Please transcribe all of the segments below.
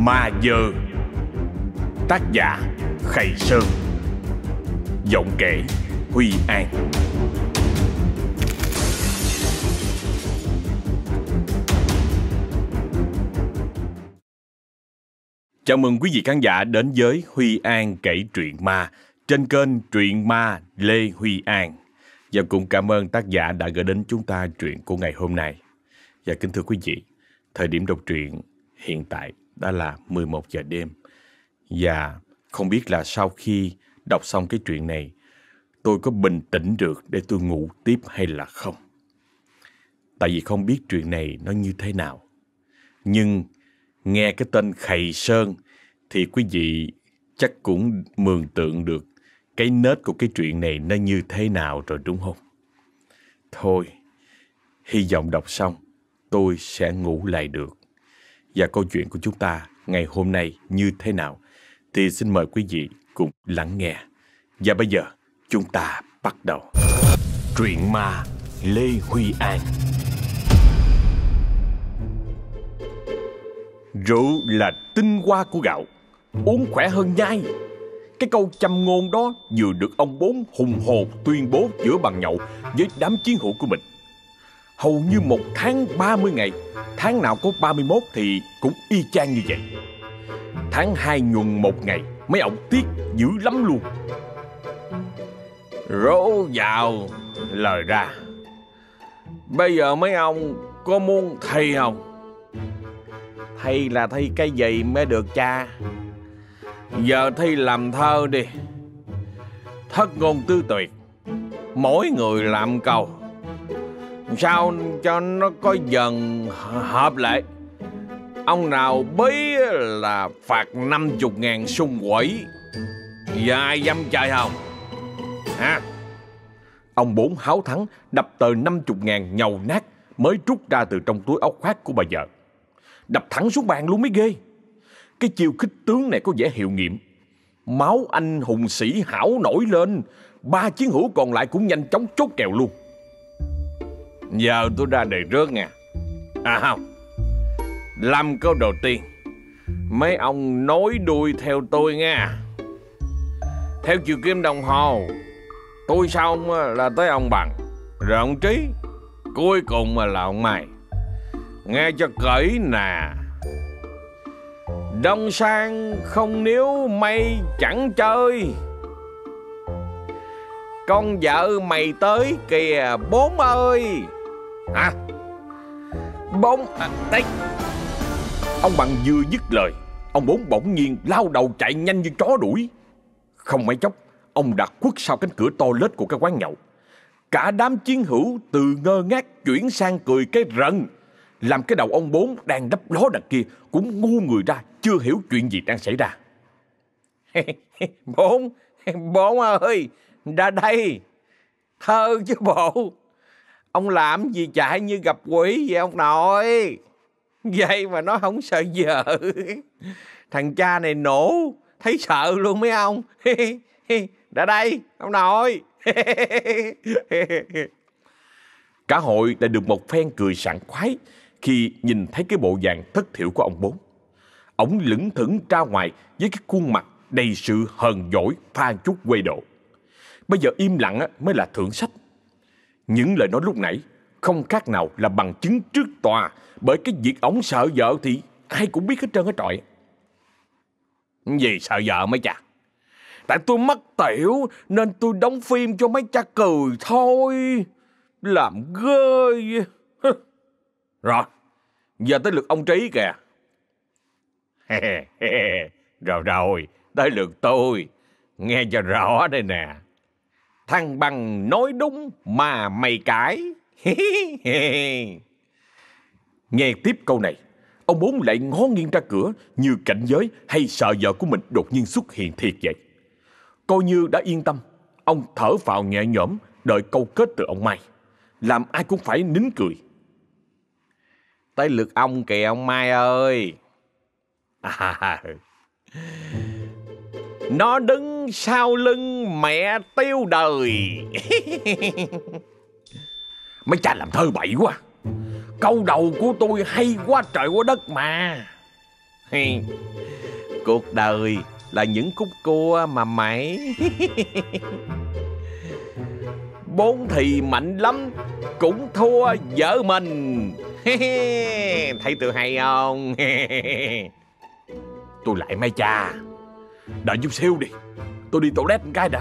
Ma Dơ. Tác giả Khầy Sơn. Giọng kể Huy An. Chào mừng quý vị khán giả đến với Huy An kể truyện ma trên kênh Truyện Ma Lê Huy An. Và cũng cảm ơn tác giả đã gửi đến chúng ta truyện của ngày hôm nay. Và kính thưa quý vị, thời điểm đọc truyện hiện tại đã là 11 giờ đêm. Và không biết là sau khi đọc xong cái truyện này, tôi có bình tĩnh được để tôi ngủ tiếp hay là không. Tại vì không biết truyện này nó như thế nào. Nhưng nghe cái tên Khầy Sơn thì quý vị chắc cũng mường tượng được cái nết của cái truyện này nó như thế nào rồi đúng không? Thôi, hy vọng đọc xong tôi sẽ ngủ lại được. Và câu chuyện của chúng ta ngày hôm nay như thế nào thì xin mời quý vị cùng lắng nghe. Và bây giờ chúng ta bắt đầu. Truyện ma Lê Huy An. Rượu là tinh hoa của gạo, uống khỏe hơn nhai. Cái câu châm ngôn đó vừa được ông Bốn hùng hồn tuyên bố giữa bàn nhậu với đám chiến hữu của mình. Hầu như một tháng 30 ngày, tháng nào có 31 thì cũng y chang như vậy. Tháng 2 nhuần một ngày, mấy ông tiếc dữ lắm luôn. Rổ vào lời ra. Bây giờ mấy ông có muốn thi không? Thi là thi cái gì mới được cha? Giờ thi làm thơ đi. Thất ngôn tứ tuyệt, mỗi người làm câu, sao cho nó có dần hợp lệ. Ông nào bí là phạt 50.000 xung quỷ. Giờ ai dám chơi không? Hả? Ông Bốn háo thắng đập tờ 50.000 nhầu nát mới rút ra từ trong túi áo khoác của bà vợ. Đập thẳng xuống bàn luôn mới ghê. Cái chiêu khích tướng này có vẻ hiệu nghiệm. Máu anh hùng sĩ hảo nổi lên. Ba chiến hữu còn lại cũng nhanh chóng chốt kèo luôn. Giờ tôi ra đề rớt nha. À không, làm câu đầu tiên, mấy ông nối đuôi theo tôi nha. Theo chiều kim đồng hồ, tôi xong là tới ông Bằng, rồi ông Trí, cuối cùng là ông Mai. Nghe cho kỹ nè. Đông sang không níu mây chẳng chơi. Con vợ mày tới kìa Bốn ơi. Hả? Bốn đấy. Ông Bằng vừa dứt lời, ông Bốn bỗng nhiên lao đầu chạy nhanh như chó đuổi. Không mấy chốc, ông đã khuất sau cánh cửa toilet của cái quán nhậu. Cả đám chiến hữu từ ngơ ngác chuyển sang cười cái rần, làm cái đầu ông Bốn đang đắp ló đằng kia cũng ngu người ra, chưa hiểu chuyện gì đang xảy ra. Bốn ơi, ra đây. Thơ chứ bộ. Ông làm gì chạy như gặp quỷ vậy ông nội? Vậy mà nó không sợ vợ. Thằng cha này nổ, thấy sợ luôn mấy ông. Ra đây, ông nội. Cả hội đã được một phen cười sảng khoái khi nhìn thấy cái bộ dạng thất thiểu của ông Bốn. Ông lững thững ra ngoài với cái khuôn mặt đầy sự hờn dỗi pha chút quê độ. Bây giờ im lặng mới là thượng sách. Những lời nói lúc nãy không khác nào là bằng chứng trước tòa, bởi cái việc ổng sợ vợ thì ai cũng biết hết trơn hết trọi. Gì sợ vợ mấy cha? Tại tôi mất tiểu nên tôi đóng phim cho mấy cha cười thôi. Làm ghê. Rồi, giờ tới lượt ông Trí kìa. Rồi, tới lượt tôi. Nghe cho rõ đây nè. Thằng Bằng nói đúng mà mày cãi. Nghe tiếp câu này, ông Bốn lại ngó nghiêng ra cửa như cảnh giới hay sợ vợ của mình đột nhiên xuất hiện thiệt vậy. Coi như đã yên tâm, ông thở phào nhẹ nhõm đợi câu kết từ ông Mai, làm ai cũng phải nín cười. Tới lượt ông kìa ông Mai ơi. Nó đứng sau lưng mẹ tiêu đời. Mấy cha làm thơ bậy quá. Câu đầu của tôi hay quá trời quá đất mà. Cuộc đời là những khúc cua mà mày. Bốn thì mạnh lắm cũng thua vợ mình. Thấy tôi hay không? Tôi lại mấy cha. Đợi chút xíu đi, tôi đi toilet một cái đã.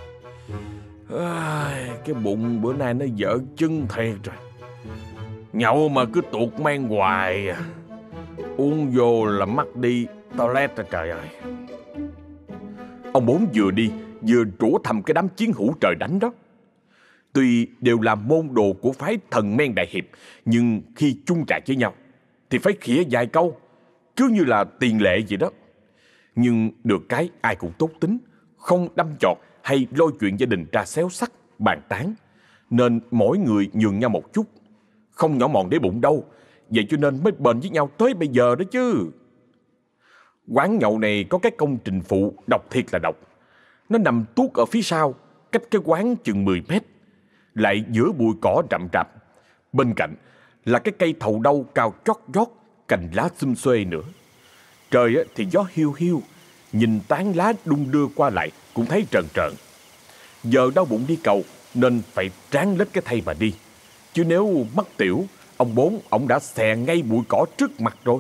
Cái bụng bữa nay nó dở chân thiệt rồi. Nhậu mà cứ tuột men hoài à. Uống vô là mắc đi toilet rồi, trời ơi. Ông Bốn vừa đi vừa rủa thầm cái đám chiến hữu trời đánh đó. Tuy đều là môn đồ của phái Thần Men Đại Hiệp, nhưng khi chung trại với nhau thì phải khịa vài câu, cứ như là tiền lệ vậy đó. Nhưng được cái ai cũng tốt tính, không đâm chọt hay lôi chuyện gia đình ra xéo sắc, bàn tán, nên mỗi người nhường nhau một chút, không nhỏ mọn để bụng đâu. Vậy cho nên mới bền với nhau tới bây giờ đó chứ. Quán nhậu này có cái công trình phụ độc thiệt là độc. Nó nằm tuốt ở phía sau, cách cái quán chừng 10 mét, lại giữa bụi cỏ rậm rạp. Bên cạnh là cái cây thầu đau cao chót vót, cành lá xum xuê nữa. Trời thì gió hiu hiu, nhìn tán lá đung đưa qua lại cũng thấy trờn trợn. Giờ đau bụng đi cầu nên phải tráng lết cái thây mà đi. Chứ nếu mắc tiểu, ông Bốn ổng đã xè ngay bụi cỏ trước mặt rồi.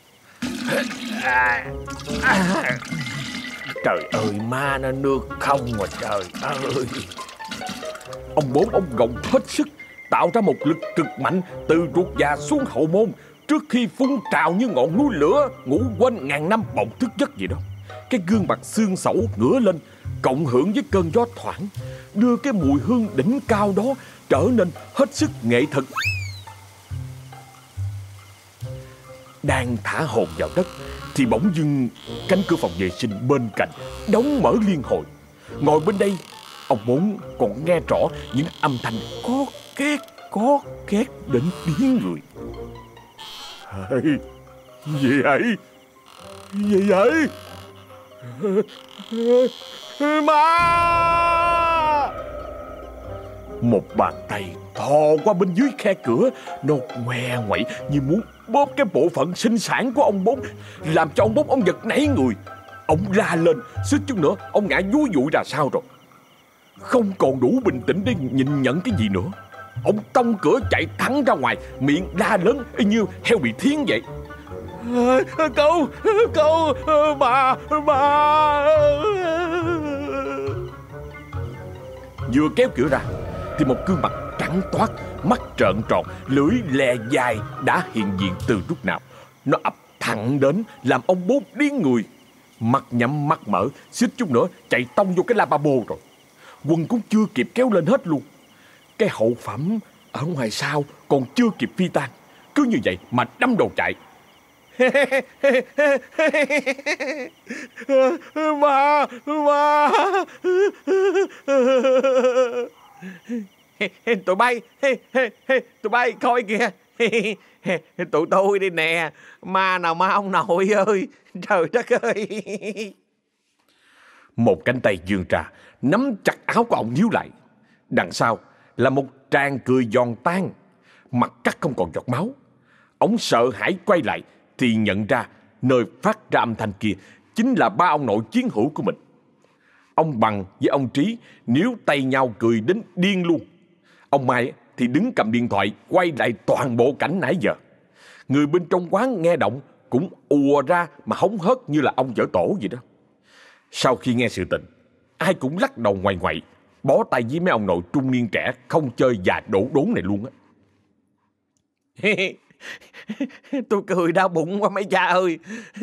Trời ơi, ma nó nước không mà trời ơi. Ông Bốn ông gồng hết sức, tạo ra một lực cực mạnh từ ruột già xuống hậu môn, trước khi phun trào như ngọn núi lửa ngủ quên ngàn năm bỗng thức giấc vậy đó. Cái gương mặt xương xẩu ngửa lên, cộng hưởng với cơn gió thoảng, đưa cái mùi hương đỉnh cao đó trở nên hết sức nghệ thuật. Đang thả hồn vào đất thì bỗng dưng cánh cửa phòng vệ sinh bên cạnh đóng mở liên hồi. Ngồi bên đây, ông Bốn còn nghe rõ những âm thanh có két đến tiếng người. Gì vậy? Gì vậy? Ma! Một bàn tay thò qua bên dưới khe cửa, nó ngoe ngoậy như muốn bóp cái bộ phận sinh sản của ông Bốn, làm cho ông Bốn ông giật nảy người. Ông la lên, suýt chút nữa ông ngã dúi dụi ra sao rồi. Không còn đủ bình tĩnh để nhìn nhận cái gì nữa, ông tông cửa chạy thẳng ra ngoài, miệng la lớn y như heo bị thiến vậy. Cứu bà. Vừa kéo cửa ra thì một gương mặt trắng toát, mắt trợn tròn, lưỡi lè dài đã hiện diện từ lúc nào. Nó ập thẳng đến làm ông Bốn điên người. Mắt nhắm mắt mở, suýt chút nữa chạy tông vô cái lavabo rồi. Quần cũng chưa kịp kéo lên hết luôn. Cái hậu phẩm ở ngoài sau còn chưa kịp phi tan, cứ như vậy mà đâm đầu chạy. Ma. Tụi bay coi kìa. Tụi tôi đi nè. Ma nào ma ông nội ơi. Trời đất ơi. Một cánh tay vươn ra, nắm chặt áo của ông níu lại. Đằng sau là một tràng cười giòn tan, mặt cắt không còn giọt máu. Ông sợ hãi quay lại thì nhận ra nơi phát ra âm thanh kia chính là ba ông nội chiến hữu của mình. Ông Bằng với ông Trí níu tay nhau cười đến điên luôn. Ông Mai thì đứng cầm điện thoại quay lại toàn bộ cảnh nãy giờ. Người bên trong quán nghe động cũng ùa ra mà hống hớt như là ông dở tổ vậy đó. Sau khi nghe sự tình, ai cũng lắc đầu ngoại ngoại, bó tay với mấy ông nội trung niên trẻ không chơi già đổ đốn này luôn á. Tôi cười đau bụng quá mấy cha ơi.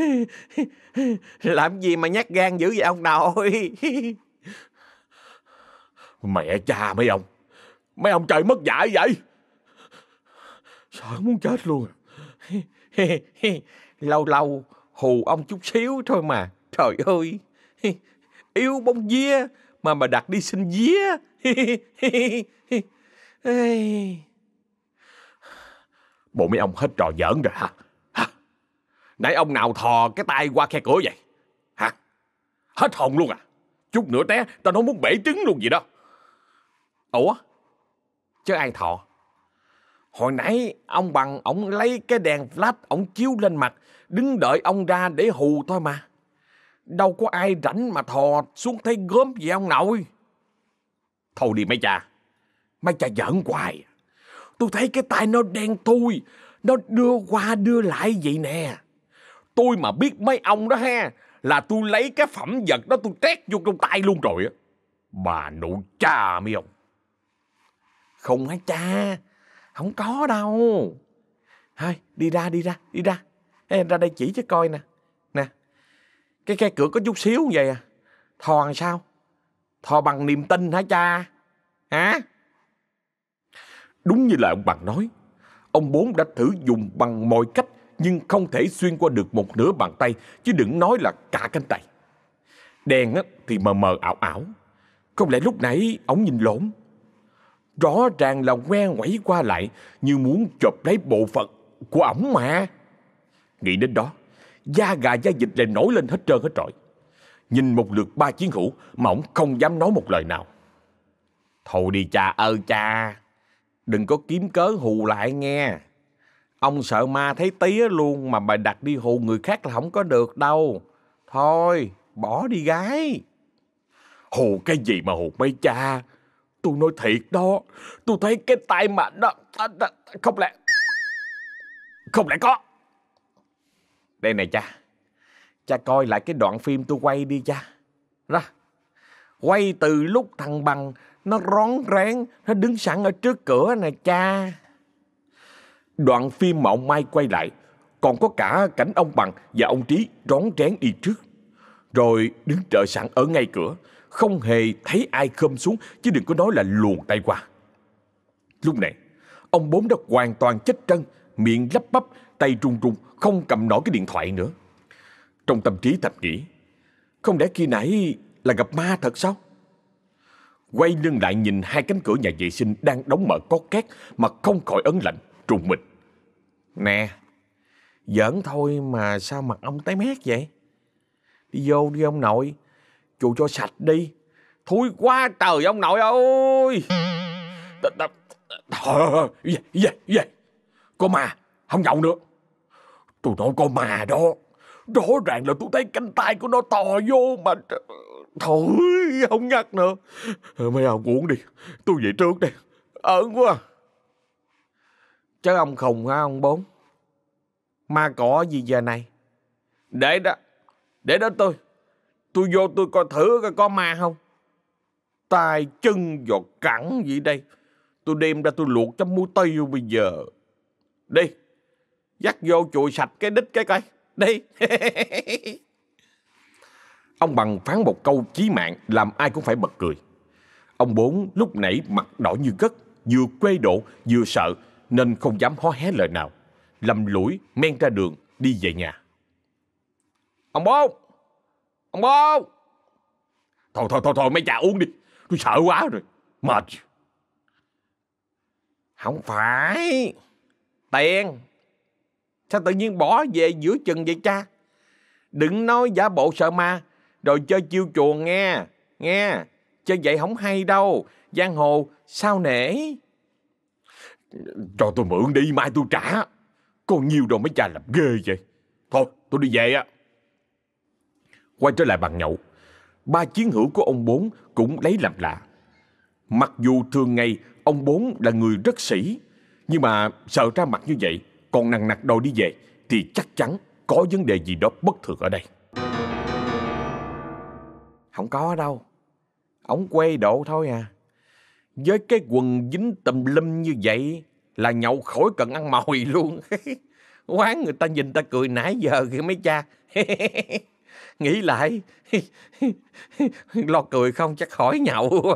Làm gì mà nhát gan dữ vậy ông nội? Mẹ cha mấy ông trời mất dạy vậy. Sợ muốn chết luôn. Lâu lâu hù ông chút xíu thôi mà. Trời ơi, yêu bông vía mà đặt đi xin vía. Bộ mấy ông hết trò giỡn rồi hả? Nãy ông nào thò cái tay qua khe cửa vậy? Hả? Hết hồn luôn à? Chút nữa té tao nói muốn bể trứng luôn vậy đó. Ủa? Chứ ai thò? Hồi nãy ông Bằng ổng lấy cái đèn flash ổng chiếu lên mặt, đứng đợi ông ra để hù thôi mà. Đâu có ai rảnh mà thò xuống thấy gớm gì ông nội. Thôi đi mấy cha giỡn hoài. Tôi thấy cái tay nó đen thui, nó đưa qua đưa lại vậy nè. Tôi mà biết mấy ông đó ha, là tôi lấy cái phẩm vật đó tôi trét vô trong tay luôn rồi á. Bà nội cha mấy ông. Không hả cha, không có đâu. Thôi đi ra. Ê, ra đây chỉ cho coi nè. Nè, cái khe cửa có chút xíu vậy à. Thò làm sao? Thò bằng niềm tin hả cha? Hả? Đúng như là ông Bằng nói, ông Bốn đã thử dùng bằng mọi cách nhưng không thể xuyên qua được một nửa bàn tay, chứ đừng nói là cả cánh tay. Đèn thì mờ mờ ảo ảo. Không lẽ lúc nãy ổng nhìn lộn? Rõ ràng là ngoe ngoẩy qua lại như muốn chộp lấy bộ phận của ổng mà. Nghĩ đến đó, da gà da vịt lại nổi lên hết trơn hết trọi. Nhìn một lượt ba chiến hữu mà ổng không dám nói một lời nào. Thôi đi cha ơi cha, đừng có kiếm cớ hù lại nghe. Ông sợ ma thấy tía luôn mà bà đặt đi hù người khác là không có được đâu. Thôi, bỏ đi gái. Hù cái gì mà hù mấy cha? Tôi nói thiệt đó, tôi thấy cái tay mà nó không lẽ có. Đây này cha coi lại cái đoạn phim tôi quay đi cha. Đó, quay từ lúc thằng Bằng nó rón rén, nó đứng sẵn ở trước cửa nè cha. Đoạn phim mà ông Mai quay lại còn có cả cảnh ông Bằng và ông Trí rón rén đi trước, rồi đứng đợi sẵn ở ngay cửa, không hề thấy ai khom xuống, chứ đừng có nói là luồn tay qua. Lúc này ông Bốn đã hoàn toàn chết trân, miệng lắp bắp, tay run run, không cầm nổi cái điện thoại nữa. Trong tâm trí thầm nghĩ, không lẽ khi nãy là gặp ma thật sao? Quay lưng lại nhìn hai cánh cửa nhà vệ sinh đang đóng mở có két mà không khỏi ớn lạnh, trùng mình. Nè, giỡn thôi mà sao mặt ông tái mét vậy? Đi vô đi ông nội, chùi cho sạch đi. Thui quá trời ông nội ơi. Gì? Có ma, không nhậu nữa. Tôi nói có ma đó. Rõ ràng là tôi thấy cánh tay của nó to vô mà. Thôi, không nhắc nữa. Mấy ông uống đi, tôi về trước đây. Ớn quá. Chứ ông khùng hả ông Bốn? Ma cỏ gì giờ này? Để đó tôi vô tôi coi thử coi có ma không. Tai chân giọt cẳng gì đây? Tôi đem ra tôi luộc chấm muối tiêu bây giờ. Đi, dắt vô chùi sạch cái đít cái coi. Đi. Ông Bằng phán một câu chí mạng làm ai cũng phải bật cười. Ông Bốn lúc nãy mặt đỏ như gất, vừa quê độ vừa sợ nên không dám hó hé lời nào, lầm lũi men ra đường đi về nhà. Ông Bốn. Thôi mấy cha uống đi, tôi sợ quá rồi, mệt. Không phải tiền, sao tự nhiên bỏ về giữa chừng vậy cha? Đừng nói giả bộ sợ ma rồi chơi chiêu chuồng nghe. Chơi vậy không hay đâu, giang hồ sao nể. Cho tôi mượn đi, mai tôi trả. Còn nhiều đồ mấy cha làm ghê vậy. Thôi tôi đi về á. Quay trở lại bàn nhậu, ba chiến hữu của ông Bốn cũng lấy làm lạ. Mặc dù thường ngày ông Bốn là người rất sĩ, nhưng mà sợ ra mặt như vậy còn nằng nặc đòi đi về thì chắc chắn có vấn đề gì đó bất thường ở đây. Không có đâu, ổng quê độ thôi à. Với cái quần dính tùm lum như vậy là nhậu khỏi cần ăn mồi luôn. Quán người ta nhìn ta cười nãy giờ kìa mấy cha. Nghĩ lại lo cười không chắc khỏi nhậu.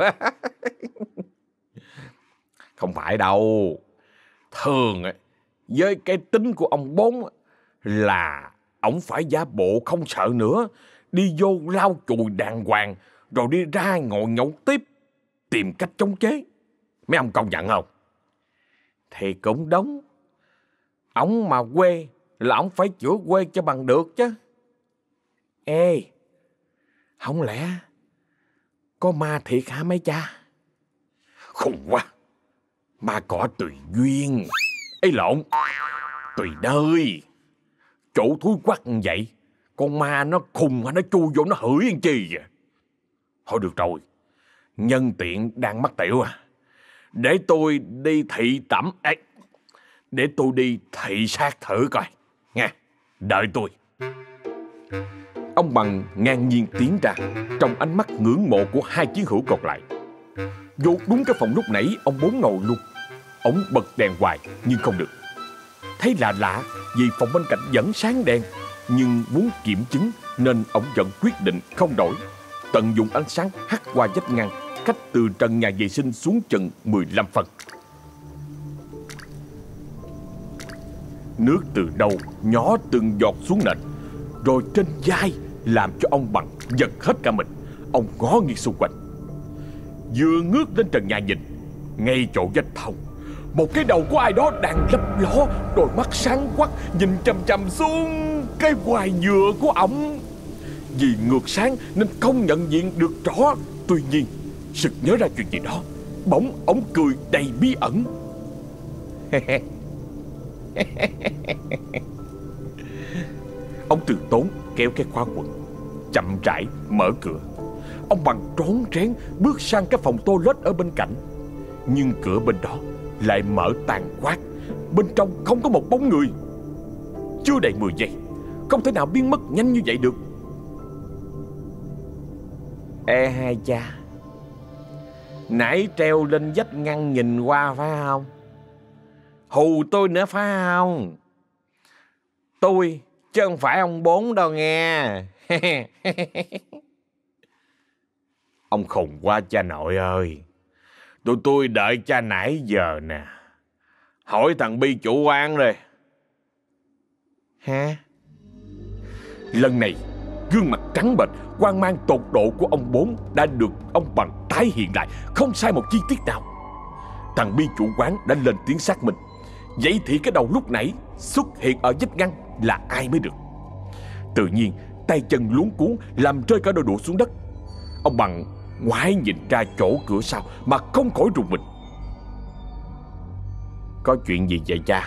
Không phải đâu. Thường với cái tính của ông Bốn là ổng phải giả bộ không sợ nữa, đi vô lau chùi đàng hoàng rồi đi ra ngồi nhậu tiếp, tìm cách chống chế. Mấy ông công nhận không? Thì cũng đúng. Ổng mà quê là ổng phải chữa quê cho bằng được chứ. Ê, không lẽ có ma thiệt hả mấy cha? Khùng quá. Ma cỏ tùy duyên. Ê lộn, tùy nơi. Chỗ thúi quắc như vậy, con ma nó khùng nó chui vô nó hửi ăn chi vậy? Thôi được rồi, nhân tiện đang mắc tiểu để tôi đi thị tẩm ấy, để tôi đi thị sát thử coi nha. Đợi tôi. Ông Bằng ngang nhiên tiến ra, trong ánh mắt ngưỡng mộ của hai chiến hữu còn lại. Vô đúng cái phòng lúc nãy ông Bốn ngồi luôn. Ông bật đèn hoài nhưng không được. Thấy lạ lạ vì phòng bên cạnh vẫn sáng đèn, nhưng muốn kiểm chứng nên ông vẫn quyết định không đổi, tận dụng ánh sáng hắt qua vách ngăn cách từ trần nhà vệ sinh xuống chừng 15 phân. Nước từ đâu nhỏ từng giọt xuống nền, rồi trên vai, làm cho ông Bằng giật hết cả mình. Ông ngó nghiêng xung quanh, vừa ngước lên trần nhà nhìn, ngay chỗ vách thông, một cái đầu của ai đó đang lấp ló, đôi mắt sáng quắc nhìn chằm chằm xuống cái quai dừa của ổng. Vì ngược sáng nên không nhận diện được rõ. Tuy nhiên sực nhớ ra chuyện gì đó, bỗng ổng cười đầy bí ẩn. Ông từ tốn kéo cái khóa quần, chậm rãi mở cửa. Ông Bằng rón rén bước sang cái phòng toilet ở bên cạnh, nhưng cửa bên đó lại mở tàn quát. Bên trong không có một bóng người. Chưa đầy 10 giây, không thể nào biến mất nhanh như vậy được. Ê hai cha, nãy treo lên vách ngăn nhìn qua phải không? Hù tôi nữa phải không? Tôi chứ không phải ông Bốn đâu nghe. Ông khùng quá cha nội ơi. Tụi tôi đợi cha nãy giờ nè. Hỏi thằng Bi chủ quán rồi. Hả? Lần này gương mặt trắng bệch, hoang mang tột độ của ông Bốn đã được ông Bằng tái hiện lại, không sai một chi tiết nào. Thằng Bi chủ quán đã lên tiếng xác minh. Vậy thì cái đầu lúc nãy xuất hiện ở vách ngăn là ai mới được? Tự nhiên tay chân luống cuống làm rơi cả đôi đũa xuống đất. Ông Bằng ngoái nhìn ra chỗ cửa sau mà không khỏi rùng mình. Có chuyện gì vậy cha?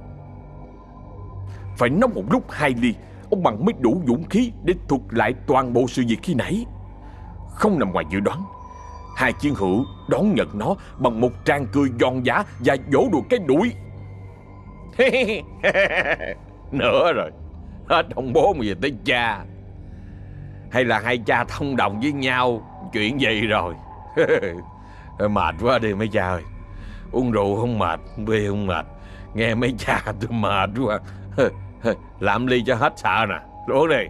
Phải nóng một lúc 2 ly, ông Bằng mới đủ dũng khí để thuật lại toàn bộ sự việc khi nãy. Không nằm ngoài dự đoán, hai chiến hữu đón nhận nó bằng một tràng cười giòn giã và vỗ đùa cái đuổi. Nữa rồi, hết ông Bố mà về tới cha. Hay là hai cha thông đồng với nhau chuyện gì rồi? Mệt quá đi mấy cha ơi. Uống rượu không mệt, bia không mệt, nghe mấy cha tôi mệt quá. Làm ly cho hết sợ nè, uống đi.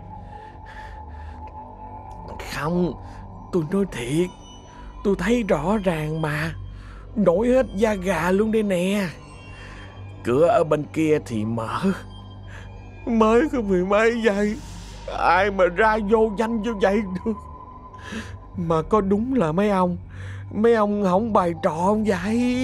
Không, tôi nói thiệt, tôi thấy rõ ràng mà, nổi hết da gà luôn đây nè. Cửa ở bên kia thì mở, mới có 10 mấy giây, ai mà ra vô nhanh như vậy được. Mà có đúng là mấy ông không bày trò không vậy?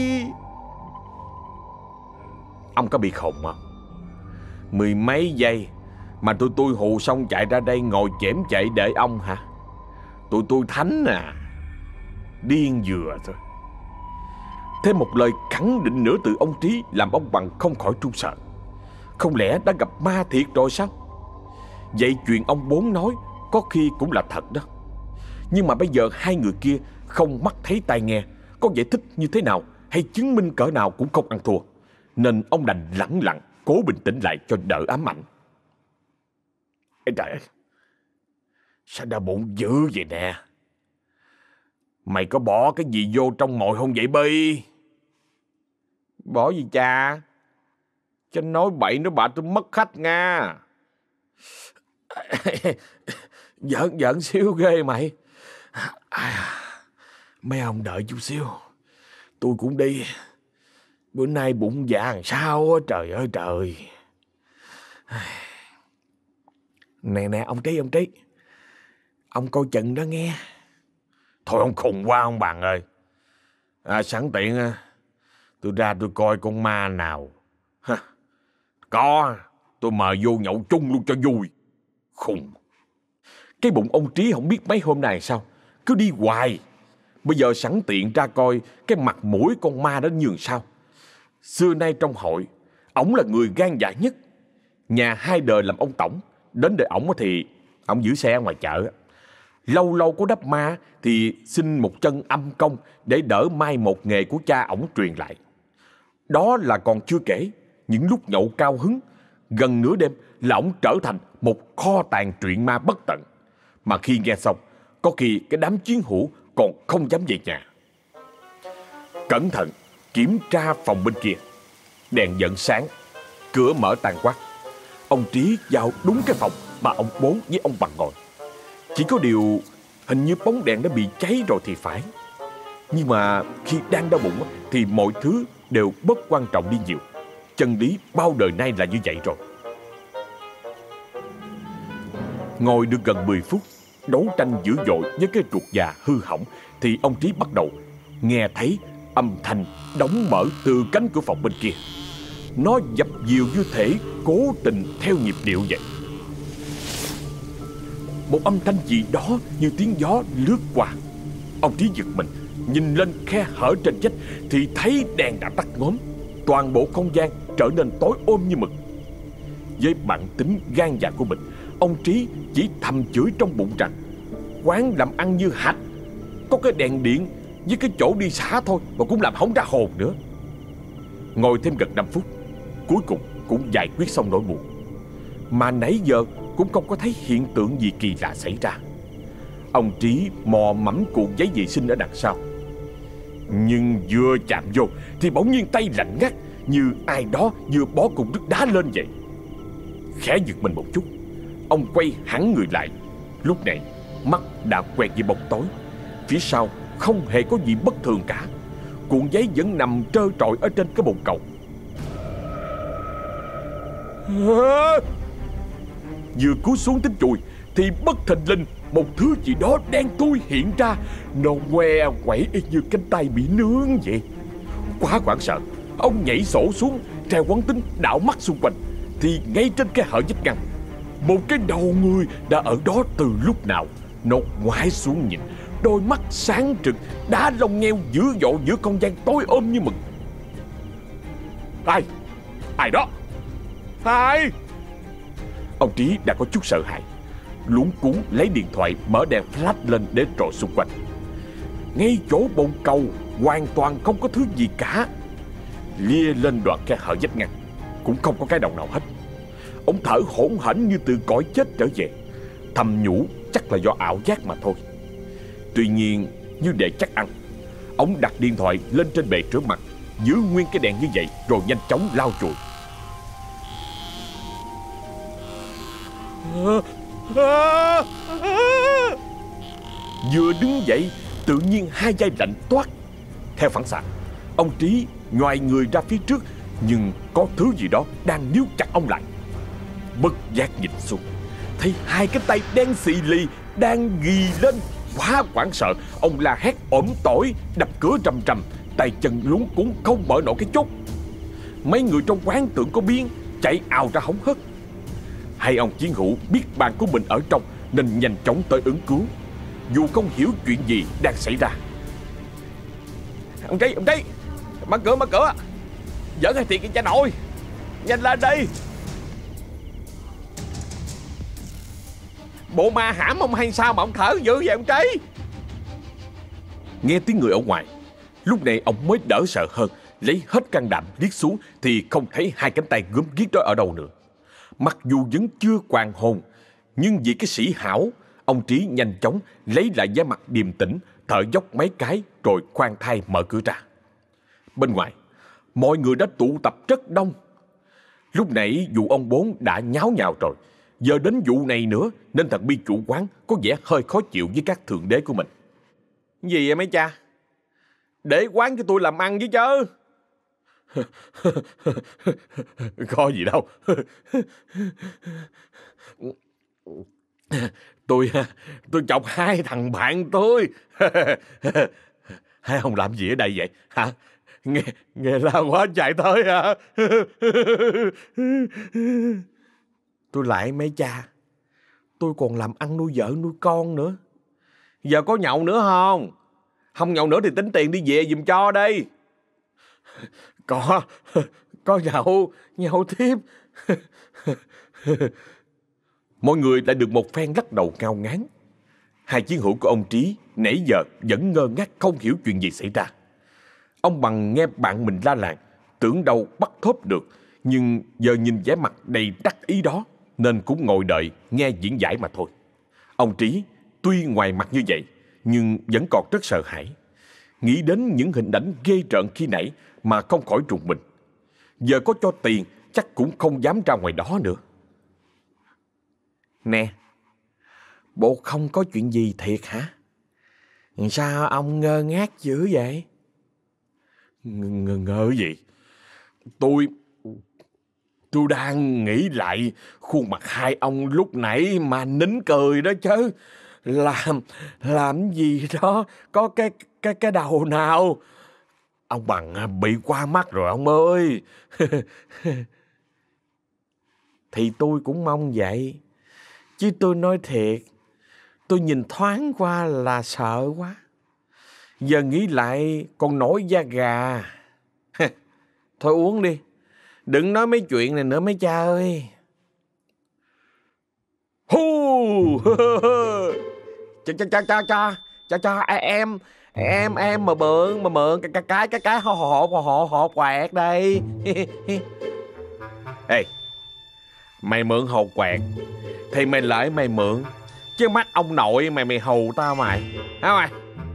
Ông có bị khùng không? 10 mấy giây mà tụi tôi hù xong chạy ra đây ngồi chễm chệ đợi ông hả? Tụi tôi thánh à, điên vừa thôi. Thêm một lời khẳng định nữa từ ông Trí làm ông Bằng không khỏi run sợ. Không lẽ đã gặp ma thiệt rồi sao? Vậy chuyện ông Bốn nói có khi cũng là thật đó. Nhưng mà bây giờ hai người kia không mắt thấy tai nghe, có giải thích như thế nào hay chứng minh cỡ nào cũng không ăn thua, nên ông đành lẳng lặng cố bình tĩnh lại cho đỡ ám ảnh. Ê trời ơi, sao đau bụng dữ vậy nè? Mày có bỏ cái gì vô trong mồi không vậy Bi? Bỏ gì cha? Cho nói bậy nói bạ tôi mất khách nha. Giỡn xíu ghê mày. Mấy ông đợi chút xíu, tôi cũng đi. Bữa nay bụng dạ làm sao á, trời ơi trời. Nè ông Trí, ông coi chừng đó nghe. Thôi ông khùng quá ông Bằng ơi. Sẵn tiện tôi ra tôi coi con ma nào. Có, tôi mời vô nhậu chung luôn cho vui. Khùng. Cái bụng ông Trí không biết mấy hôm nay sao, cứ đi hoài. Bây giờ sẵn tiện ra coi cái mặt mũi con ma đó nhường sao. Xưa nay trong hội, ổng là người gan dạ nhất. Nhà hai đời làm ông tổng, đến đời ổng thì ổng giữ xe ngoài chợ. Lâu lâu có đắp ma thì xin một chân âm công để đỡ mai một nghề của cha ổng truyền lại. Đó là còn chưa kể, những lúc nhậu cao hứng, gần nửa đêm là ổng trở thành một kho tàng truyện ma bất tận. Mà khi nghe xong, có khi cái đám chiến hữu còn không dám về nhà. Cẩn thận kiểm tra phòng bên kia. Đèn vẫn sáng, cửa mở tàn quát. Ông Trí vào đúng cái phòng mà ông Bốn với ông Bằng ngồi. Chỉ có điều hình như bóng đèn đã bị cháy rồi thì phải. Nhưng mà khi đang đau bụng thì mọi thứ đều bất quan trọng đi nhiều. Chân lý bao đời nay là như vậy rồi. Ngồi được gần 10 phút, đấu tranh dữ dội với cái ruột già hư hỏng, thì ông Trí bắt đầu nghe thấy âm thanh đóng mở từ cánh cửa phòng bên kia. Nó dập dìu như thể cố tình theo nhịp điệu vậy. Một âm thanh gì đó như tiếng gió lướt qua. Ông Trí giật mình, nhìn lên khe hở trên vách thì thấy đèn đã tắt ngóm. Toàn bộ không gian trở nên tối om như mực. Với bản tính gan dạ của mình, ông Trí chỉ thầm chửi trong bụng rằng quán làm ăn như hạch, có cái đèn điện với cái chỗ đi xả thôi mà cũng làm hỏng ra hồn nữa. Ngồi thêm gần 5 phút, cuối cùng cũng giải quyết xong nỗi buồn. Mà nãy giờ cũng không có thấy hiện tượng gì kỳ lạ xảy ra. Ông Trí mò mẫm cuộn giấy vệ sinh ở đằng sau. Nhưng vừa chạm vô thì bỗng nhiên tay lạnh ngắt, như ai đó vừa bó cục nước đá lên vậy. Khẽ giật mình một chút, ông quay hẳn người lại. Lúc này mắt đã quen với bóng tối. Phía sau không hề có gì bất thường cả. Cuộn giấy vẫn nằm trơ trọi ở trên cái bồn cầu. Vừa cúi xuống tính chùi thì bất thình lình một thứ gì đó đen thui hiện ra. Nó ngoe quẩy y như cánh tay bị nướng vậy. Quá hoảng sợ, ông nhảy sổ xuống, treo quán tính đảo mắt xung quanh. Thì ngay trên cái hở vách ngăn, một cái đầu người đã ở đó từ lúc nào. Nó ngoái xuống nhìn, đôi mắt sáng trực, đá lông nheo dữ dội giữa không gian tối om như mực. Ai? Ai đó? Ai? Ông Trí đã có chút sợ hãi, luống cuống lấy điện thoại mở đèn flash lên để rọi xung quanh. Ngay chỗ bồn cầu hoàn toàn không có thứ gì cả. Lia lên đoạn khe hở vách ngăn cũng không có cái đầu nào hết. Ông thở hổn hển như từ cõi chết trở về, thầm nhủ chắc là do ảo giác mà thôi. Tuy nhiên, như để chắc ăn, ông đặt điện thoại lên trên bệ rửa mặt, giữ nguyên cái đèn như vậy rồi nhanh chóng lau chùi. Vừa đứng dậy, tự nhiên hai vai lạnh toát. Theo phản xạ, ông Trí nhoài người ra phía trước, nhưng có thứ gì đó đang níu chặt ông lại. Bất giác nhìn xuống, thấy hai cái tay đen xì lì đang ghì lên. Quá hoảng sợ, ông la hét ổm tỏi, đập cửa trầm trầm, tay chân luống cuống không mở nổi cái chốt. Mấy người trong quán tưởng có biến, chạy ào ra hóng hớt. Hai ông chiến hữu biết bạn của mình ở trong nên nhanh chóng tới ứng cứu, dù không hiểu chuyện gì đang xảy ra. Ông Trí, mở cửa, giỡn hay thiệt cha nội, nhanh lên đi. Bộ ma hãm ông hay sao mà ông thở dữ vậy ông Trí? Nghe tiếng người ở ngoài, lúc này ông mới đỡ sợ hơn, lấy hết can đảm liếc xuống thì không thấy hai cánh tay gớm ghiếc đó ở đâu nữa. Mặc dù vẫn chưa hoàn hồn, nhưng vì cái sĩ hảo, ông Trí nhanh chóng lấy lại vẻ mặt điềm tĩnh, thở dốc mấy cái rồi khoan thai mở cửa ra. Bên ngoài, mọi người đã tụ tập rất đông. Lúc nãy vụ ông Bốn đã nháo nhào rồi, giờ đến vụ này nữa nên thằng Bi chủ quán có vẻ hơi khó chịu với các thượng đế của mình. Gì vậy mấy cha? Để quán cho tôi làm ăn với chứ. Có gì đâu. Tôi chọc hai thằng bạn tôi. Hai ông làm gì ở đây vậy hả? Nghe la quá chạy tới hả? Tôi lại mấy cha, tôi còn làm ăn nuôi vợ nuôi con nữa. Giờ có nhậu nữa không? Không nhậu nữa thì tính tiền đi về giùm cho đây. Có nhậu tiếp. Mọi người lại được một phen lắc đầu ngao ngán. Hai chiến hữu của ông Trí nãy giờ vẫn ngơ ngác không hiểu chuyện gì xảy ra. Ông Bằng nghe bạn mình la làng, tưởng đâu bắt thóp được, nhưng giờ nhìn vẻ mặt đầy đắc ý đó nên cũng ngồi đợi nghe diễn giải mà thôi. Ông Trí tuy ngoài mặt như vậy nhưng vẫn còn rất sợ hãi. Nghĩ đến những hình ảnh ghê rợn khi nãy mà không khỏi rùng mình. Giờ có cho tiền chắc cũng không dám ra ngoài đó nữa. Nè, bộ không có chuyện gì thiệt hả? Sao ông ngơ ngác dữ vậy? Ngơ gì? Tôi đang nghĩ lại khuôn mặt hai ông lúc nãy mà nín cười đó chứ. Làm gì đó có cái đầu nào. Ông Bằng bị qua mắt rồi ông ơi. Thì tôi cũng mong vậy. Chứ tôi nói thiệt, tôi nhìn thoáng qua là sợ quá. Giờ nghĩ lại còn nổi da gà. Thôi uống đi, đừng nói mấy chuyện này nữa mấy cha ơi. Hu! Cha em mà mượn cái họ quẹt đây. Ê, mày mượn hột quẹt thì mày lại mày mượn, chứ mắt ông nội mày hù tao mày hả mày?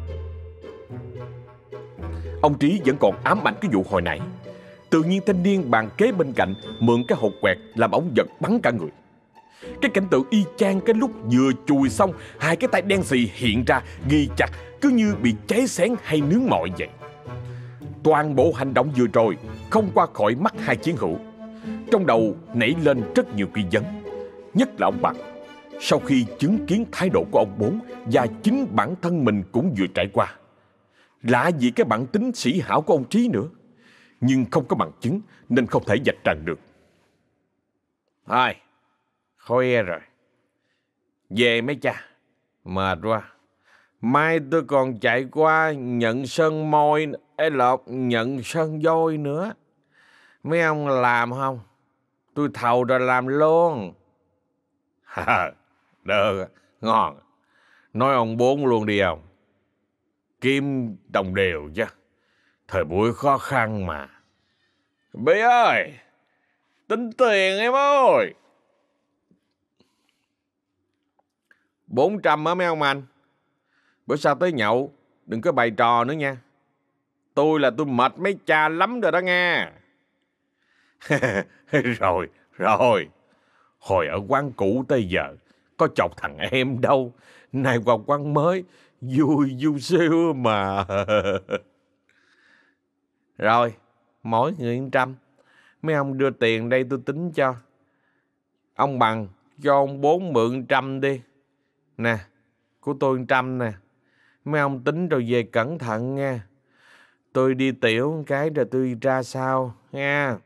Ông Trí vẫn còn ám ảnh cái vụ hồi nãy. Tự nhiên thanh niên bàn kế bên cạnh mượn cái hột quẹt làm ổng giật bắn cả người. Cái cảnh tượng y chang cái lúc vừa chùi xong, hai cái tay đen xì hiện ra ghi chặt, cứ như bị cháy xém hay nướng mọi vậy. Toàn bộ hành động vừa rồi không qua khỏi mắt hai chiến hữu. Trong đầu nảy lên rất nhiều nghi vấn, nhất là ông Bằng. Sau khi chứng kiến thái độ của ông Bốn và chính bản thân mình cũng vừa trải qua, lạ gì cái bản tính sĩ hảo của ông Trí nữa, nhưng không có bằng chứng nên không thể vạch trần được. Thôi, khoe rồi. Về mấy cha, mệt quá. Mai tôi còn chạy qua nhận sân môi, nhận sân voi nữa. Mấy ông làm không? Tôi thầu rồi làm luôn. Được, ngon. Nói ông Bốn luôn đi ông. Kiếm đồng đều chứ. Thời buổi khó khăn mà. Bí ơi, tính tiền em ơi. 400 á mấy ông anh. Bữa sau tới nhậu đừng có bày trò nữa nha. Tôi mệt mấy cha lắm rồi đó nha. Rồi. Hồi ở quán cũ tới giờ có chọc thằng em đâu. Nay qua quán mới vui siêu mà. Rồi, mỗi người 100. Mấy ông đưa tiền đây tôi tính cho. Ông Bằng cho ông Bốn mượn 100 đi. Nè, của tôi 100 nè. Mấy ông tính rồi về cẩn thận nha. Tôi đi tiểu một cái rồi tôi ra sau nha.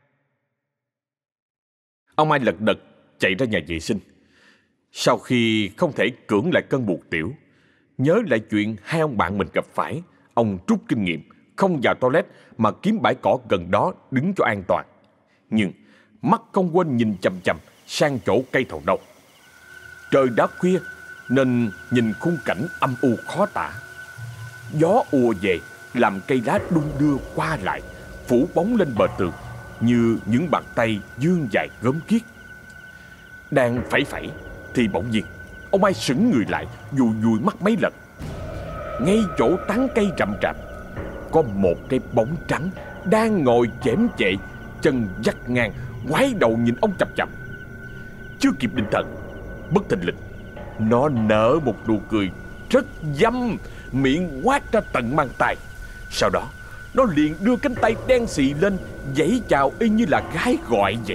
Ông Ai lật đật chạy ra nhà vệ sinh. Sau khi không thể cưỡng lại cơn buồn tiểu, nhớ lại chuyện hai ông bạn mình gặp phải, ông rút kinh nghiệm, không vào toilet mà kiếm bãi cỏ gần đó đứng cho an toàn. Nhưng mắt không quên nhìn chằm chằm sang chỗ cây thầu đâu. Trời đã khuya nên nhìn khung cảnh âm u khó tả. Gió ùa về làm cây lá đung đưa qua lại, phủ bóng lên bờ tường như những bàn tay vươn dài gớm ghiếc. Đang phẩy thì bỗng nhiên ông Ai sững người lại, dùi mắt mấy lần. Ngay chỗ tán cây rậm rạp có một cái bóng trắng đang ngồi chễm chệ, chân vắt ngang, ngoái đầu nhìn ông chằm chằm. Chưa kịp định thần, bất thình lình nó nở một nụ cười rất dâm, miệng quát ra tận mang tai. Sau đó nó liền đưa cánh tay đen xì lên, giãy chào y như là gái gọi vậy.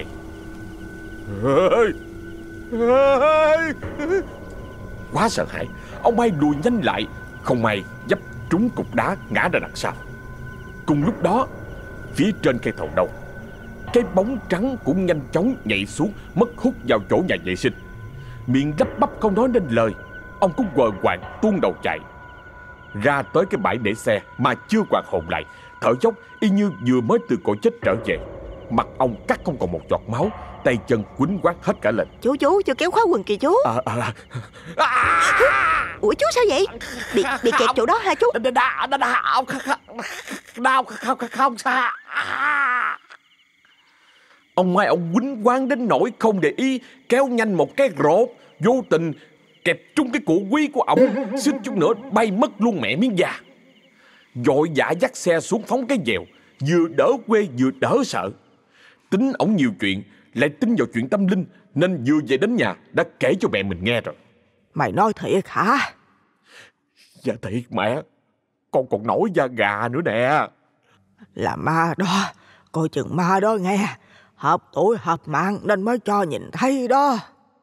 Quá sợ hãi, ông Ai lùi nhanh lại, không may dấp trúng cục đá ngã ra đằng sau. Cùng lúc đó, phía trên cây thầu đầu, cái bóng trắng cũng nhanh chóng nhảy xuống, mất hút vào chỗ nhà vệ sinh. Miệng lắp bắp không nói nên lời, ông cũng quờ quạng tuôn đầu chạy ra tới cái bãi để xe mà chưa hoàn hồn lại, thở dốc y như vừa mới từ cõi chết trở về. Mặt ông cắt không còn một giọt máu, tay chân quýnh quát hết cả lên. Chú kéo khóa quần kìa chú. Ủa chú sao vậy? Bị kẹt chỗ đó hả chú? Đau không sao. Ông Mai ông quýnh quán đến nỗi không để ý, kéo nhanh một cái rổ, vô tình kẹp trúng cái cổ quý của ổng, suýt chút nữa bay mất luôn mẹ miếng da. Vội vã dắt xe xuống phóng cái dèo, vừa đỡ quê vừa đỡ sợ. Tính ổng nhiều chuyện, lại tin vào chuyện tâm linh, nên vừa về đến nhà đã kể cho mẹ mình nghe rồi. Mày nói thiệt hả? Dạ thiệt mẹ, con còn nổi da gà nữa nè. Là ma đó, coi chừng ma đó nghe. Hợp tuổi hợp mạng nên mới cho nhìn thấy đó.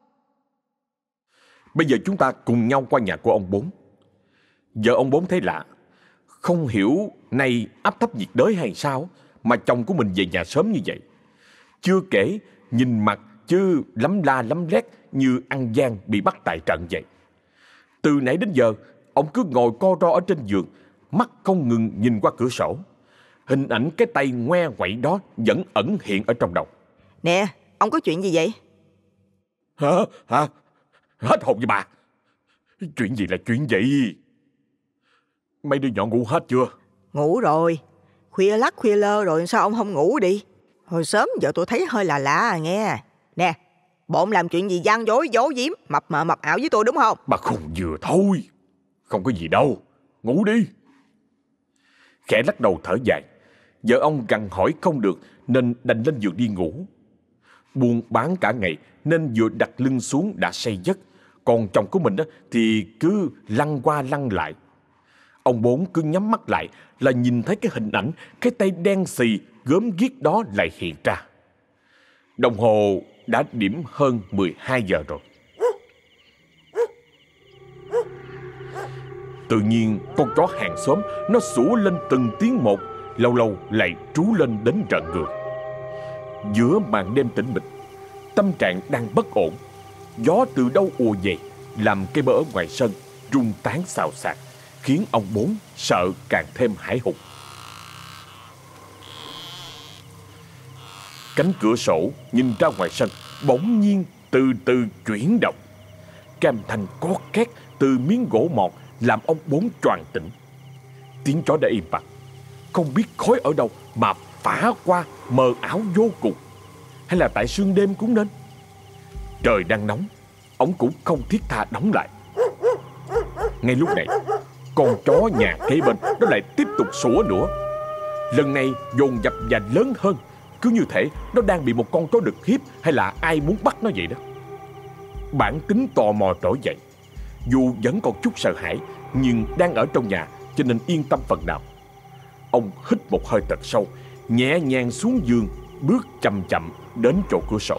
Bây giờ chúng ta cùng nhau qua nhà của ông Bốn. Vợ ông Bốn thấy lạ, không hiểu nay áp thấp nhiệt đới hay sao mà chồng của mình về nhà sớm như vậy. Chưa kể nhìn mặt chứ lấm la lấm lét như ăn gian bị bắt tại trận vậy. Từ nãy đến giờ ông cứ ngồi co ro ở trên giường, mắt không ngừng nhìn qua cửa sổ. Hình ảnh cái tay ngoe quậy đó vẫn ẩn hiện ở trong đầu. Nè, ông có chuyện gì vậy? Hả? Hết hồn vậy bà? Chuyện gì là chuyện gì? Mấy đứa nhỏ ngủ hết chưa? Ngủ rồi. Khuya lắc khuya lơ rồi sao ông không ngủ đi? Hồi sớm giờ tôi thấy hơi lạ lạ nghe. Nè, bọn làm chuyện gì gian dối giấu giếm mập mờ mập ảo với tôi đúng không? Bà khùng vừa thôi. Không có gì đâu. Ngủ đi. Khẽ lắc đầu thở dài. Vợ ông gằn hỏi không được nên đành lên giường đi ngủ. Buồn bán cả ngày nên vừa đặt lưng xuống đã say giấc. Còn chồng của mình thì cứ lăn qua lăn lại. Ông Bốn cứ nhắm mắt lại là nhìn thấy cái hình ảnh cái tay đen xì gớm ghiếc đó lại hiện ra. Đồng hồ đã điểm hơn 12 giờ rồi. Tự nhiên con chó hàng xóm nó sủa lên từng tiếng một, lâu lâu lại trú lên đến rợn người. Giữa màn đêm tĩnh mịch, tâm trạng đang bất ổn, gió từ đâu ùa về làm cây bơ ở ngoài sân rung tán xào xạc, khiến ông Bốn sợ càng thêm hãi hùng. Cánh cửa sổ nhìn ra ngoài sân bỗng nhiên từ từ chuyển động. Cái âm thanh có két từ miếng gỗ mòn làm ông Bốn choàng tỉnh. Tiếng chó đã im bặt, không biết khói ở đâu mà phả qua mờ ảo vô cùng. Hay là tại sương đêm cũng nên. Trời đang nóng, ông cũng không thiết tha đóng lại. Ngay lúc này, con chó nhà kế bên nó lại tiếp tục sủa nữa. Lần này dồn dập và lớn hơn, cứ như thể nó đang bị một con chó đực hiếp hay là ai muốn bắt nó vậy đó. Bản tính tò mò trỗi dậy. Dù vẫn còn chút sợ hãi, nhưng đang ở trong nhà cho nên yên tâm phần nào. Ông hít một hơi thật sâu, nhẹ nhàng xuống giường, bước chậm chậm đến chỗ cửa sổ.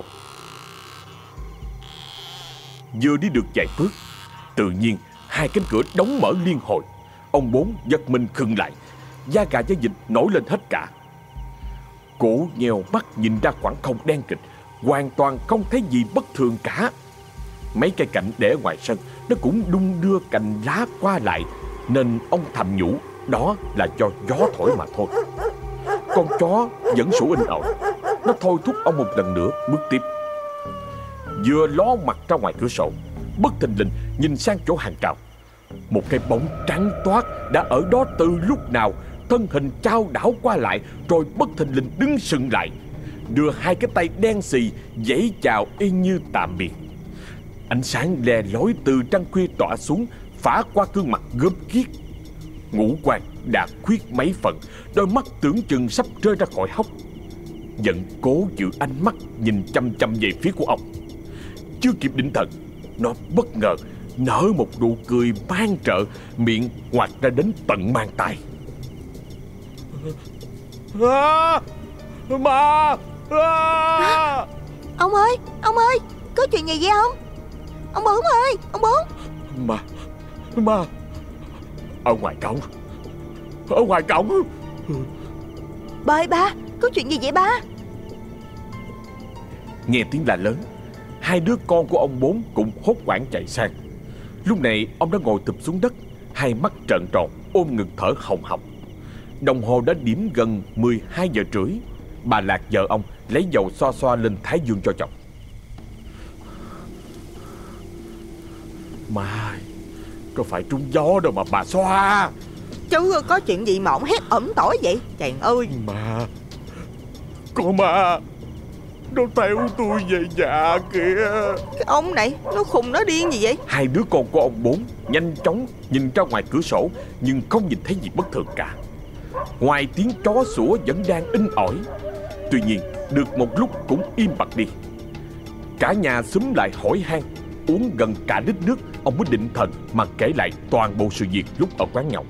Vừa đi được vài bước, tự nhiên hai cánh cửa đóng mở liên hồi. Ông Bốn giật mình khựng lại, da gà da vịt nổi lên hết cả. Cổ nheo mắt nhìn ra khoảng không đen kịt, hoàn toàn không thấy gì bất thường cả. Mấy cây cạnh để ở ngoài sân nó cũng đung đưa cành lá qua lại, nên ông thầm nhủ đó là do gió thổi mà thôi. Con chó vẫn sủa inh ỏi, nó thôi thúc ông một lần nữa bước tiếp. Vừa ló mặt ra ngoài cửa sổ, bất thình lình nhìn sang chỗ hàng rào. Một cái bóng trắng toát đã ở đó từ lúc nào, thân hình chao đảo qua lại rồi bất thình lình đứng sừng lại, đưa hai cái tay đen xì vẫy chào y như tạm biệt. Ánh sáng le lói từ trăng khuya tỏa xuống, phả qua gương mặt gớm ghiếc. Ngũ quan đã khuyết mấy phần, đôi mắt tưởng chừng sắp rơi ra khỏi hốc. Vẫn cố giữ ánh mắt nhìn chăm chăm về phía của ông. Chưa kịp định thần, nó bất ngờ nở một nụ cười man rợ, miệng ngoạc ra đến tận mang tai. Ma! Ông ơi, có chuyện gì vậy ông? Ông Bốn ơi, ông Bốn. Ma! Ở ngoài cổng. Ba ơi ba, có chuyện gì vậy ba? Nghe tiếng la lớn, hai đứa con của ông Bốn cũng hốt hoảng chạy sang. Lúc này ông đã ngồi thụp xuống đất, hai mắt trợn tròn, ôm ngực thở hồng hộc. Đồng hồ đã điểm gần 12 giờ rưỡi. Bà Lạc vợ ông lấy dầu xoa xoa lên thái dương cho chồng. Mà có phải trúng gió đâu mà bà xoa. Chứ có chuyện gì mà ổng hét ẩm tỏi vậy chàng ơi? Mà con ma nó theo tôi về nhà kìa. Cái ông này nó khùng nó điên gì vậy? Hai đứa con của ông Bốn nhanh chóng nhìn ra ngoài cửa sổ, nhưng không nhìn thấy gì bất thường cả. Ngoài tiếng chó sủa vẫn đang inh ỏi. Tuy nhiên được một lúc cũng im bặt đi. Cả nhà xúm lại hỏi han, uống gần cả lít nước, ông mới định thần mà kể lại toàn bộ sự việc lúc ở quán nhậu.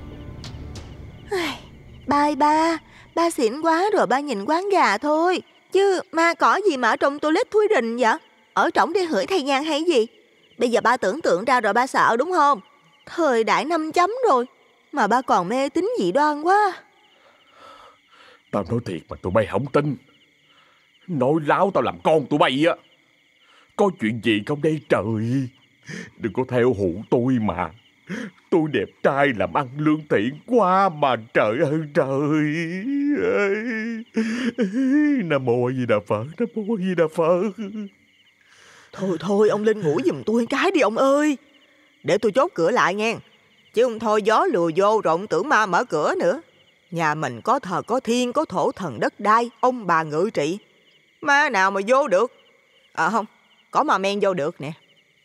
Ba ơi ba xỉn quá rồi, ba nhìn quán gà thôi. Chứ ma cỏ gì mà ở trong toilet thúi rình vậy? Ở trỏng để hửi thầy nhang hay gì? Bây giờ ba tưởng tượng ra rồi ba sợ đúng không? Thời đại 5 chấm rồi mà ba còn mê tín dị đoan quá. Tao nói thiệt mà tụi bay không tin. Nói láo tao làm con tụi bay á. Có chuyện gì không đây trời? Đừng có theo hụ tôi mà. Tôi đẹp trai làm ăn lương thiện quá mà trời ơi trời. Nam mô A Di Đà Phật, Nam mô A Di Đà Phật. Thôi ông Linh ngủ giùm tôi cái đi ông ơi. Để tôi chốt cửa lại nghe. Chứ ông thôi gió lùa vô rồi ông tưởng ma mở cửa nữa. Nhà mình có thờ có thiên, có thổ thần đất đai, ông bà ngự trị. Ma nào mà vô được? Không, có ma men vô được nè.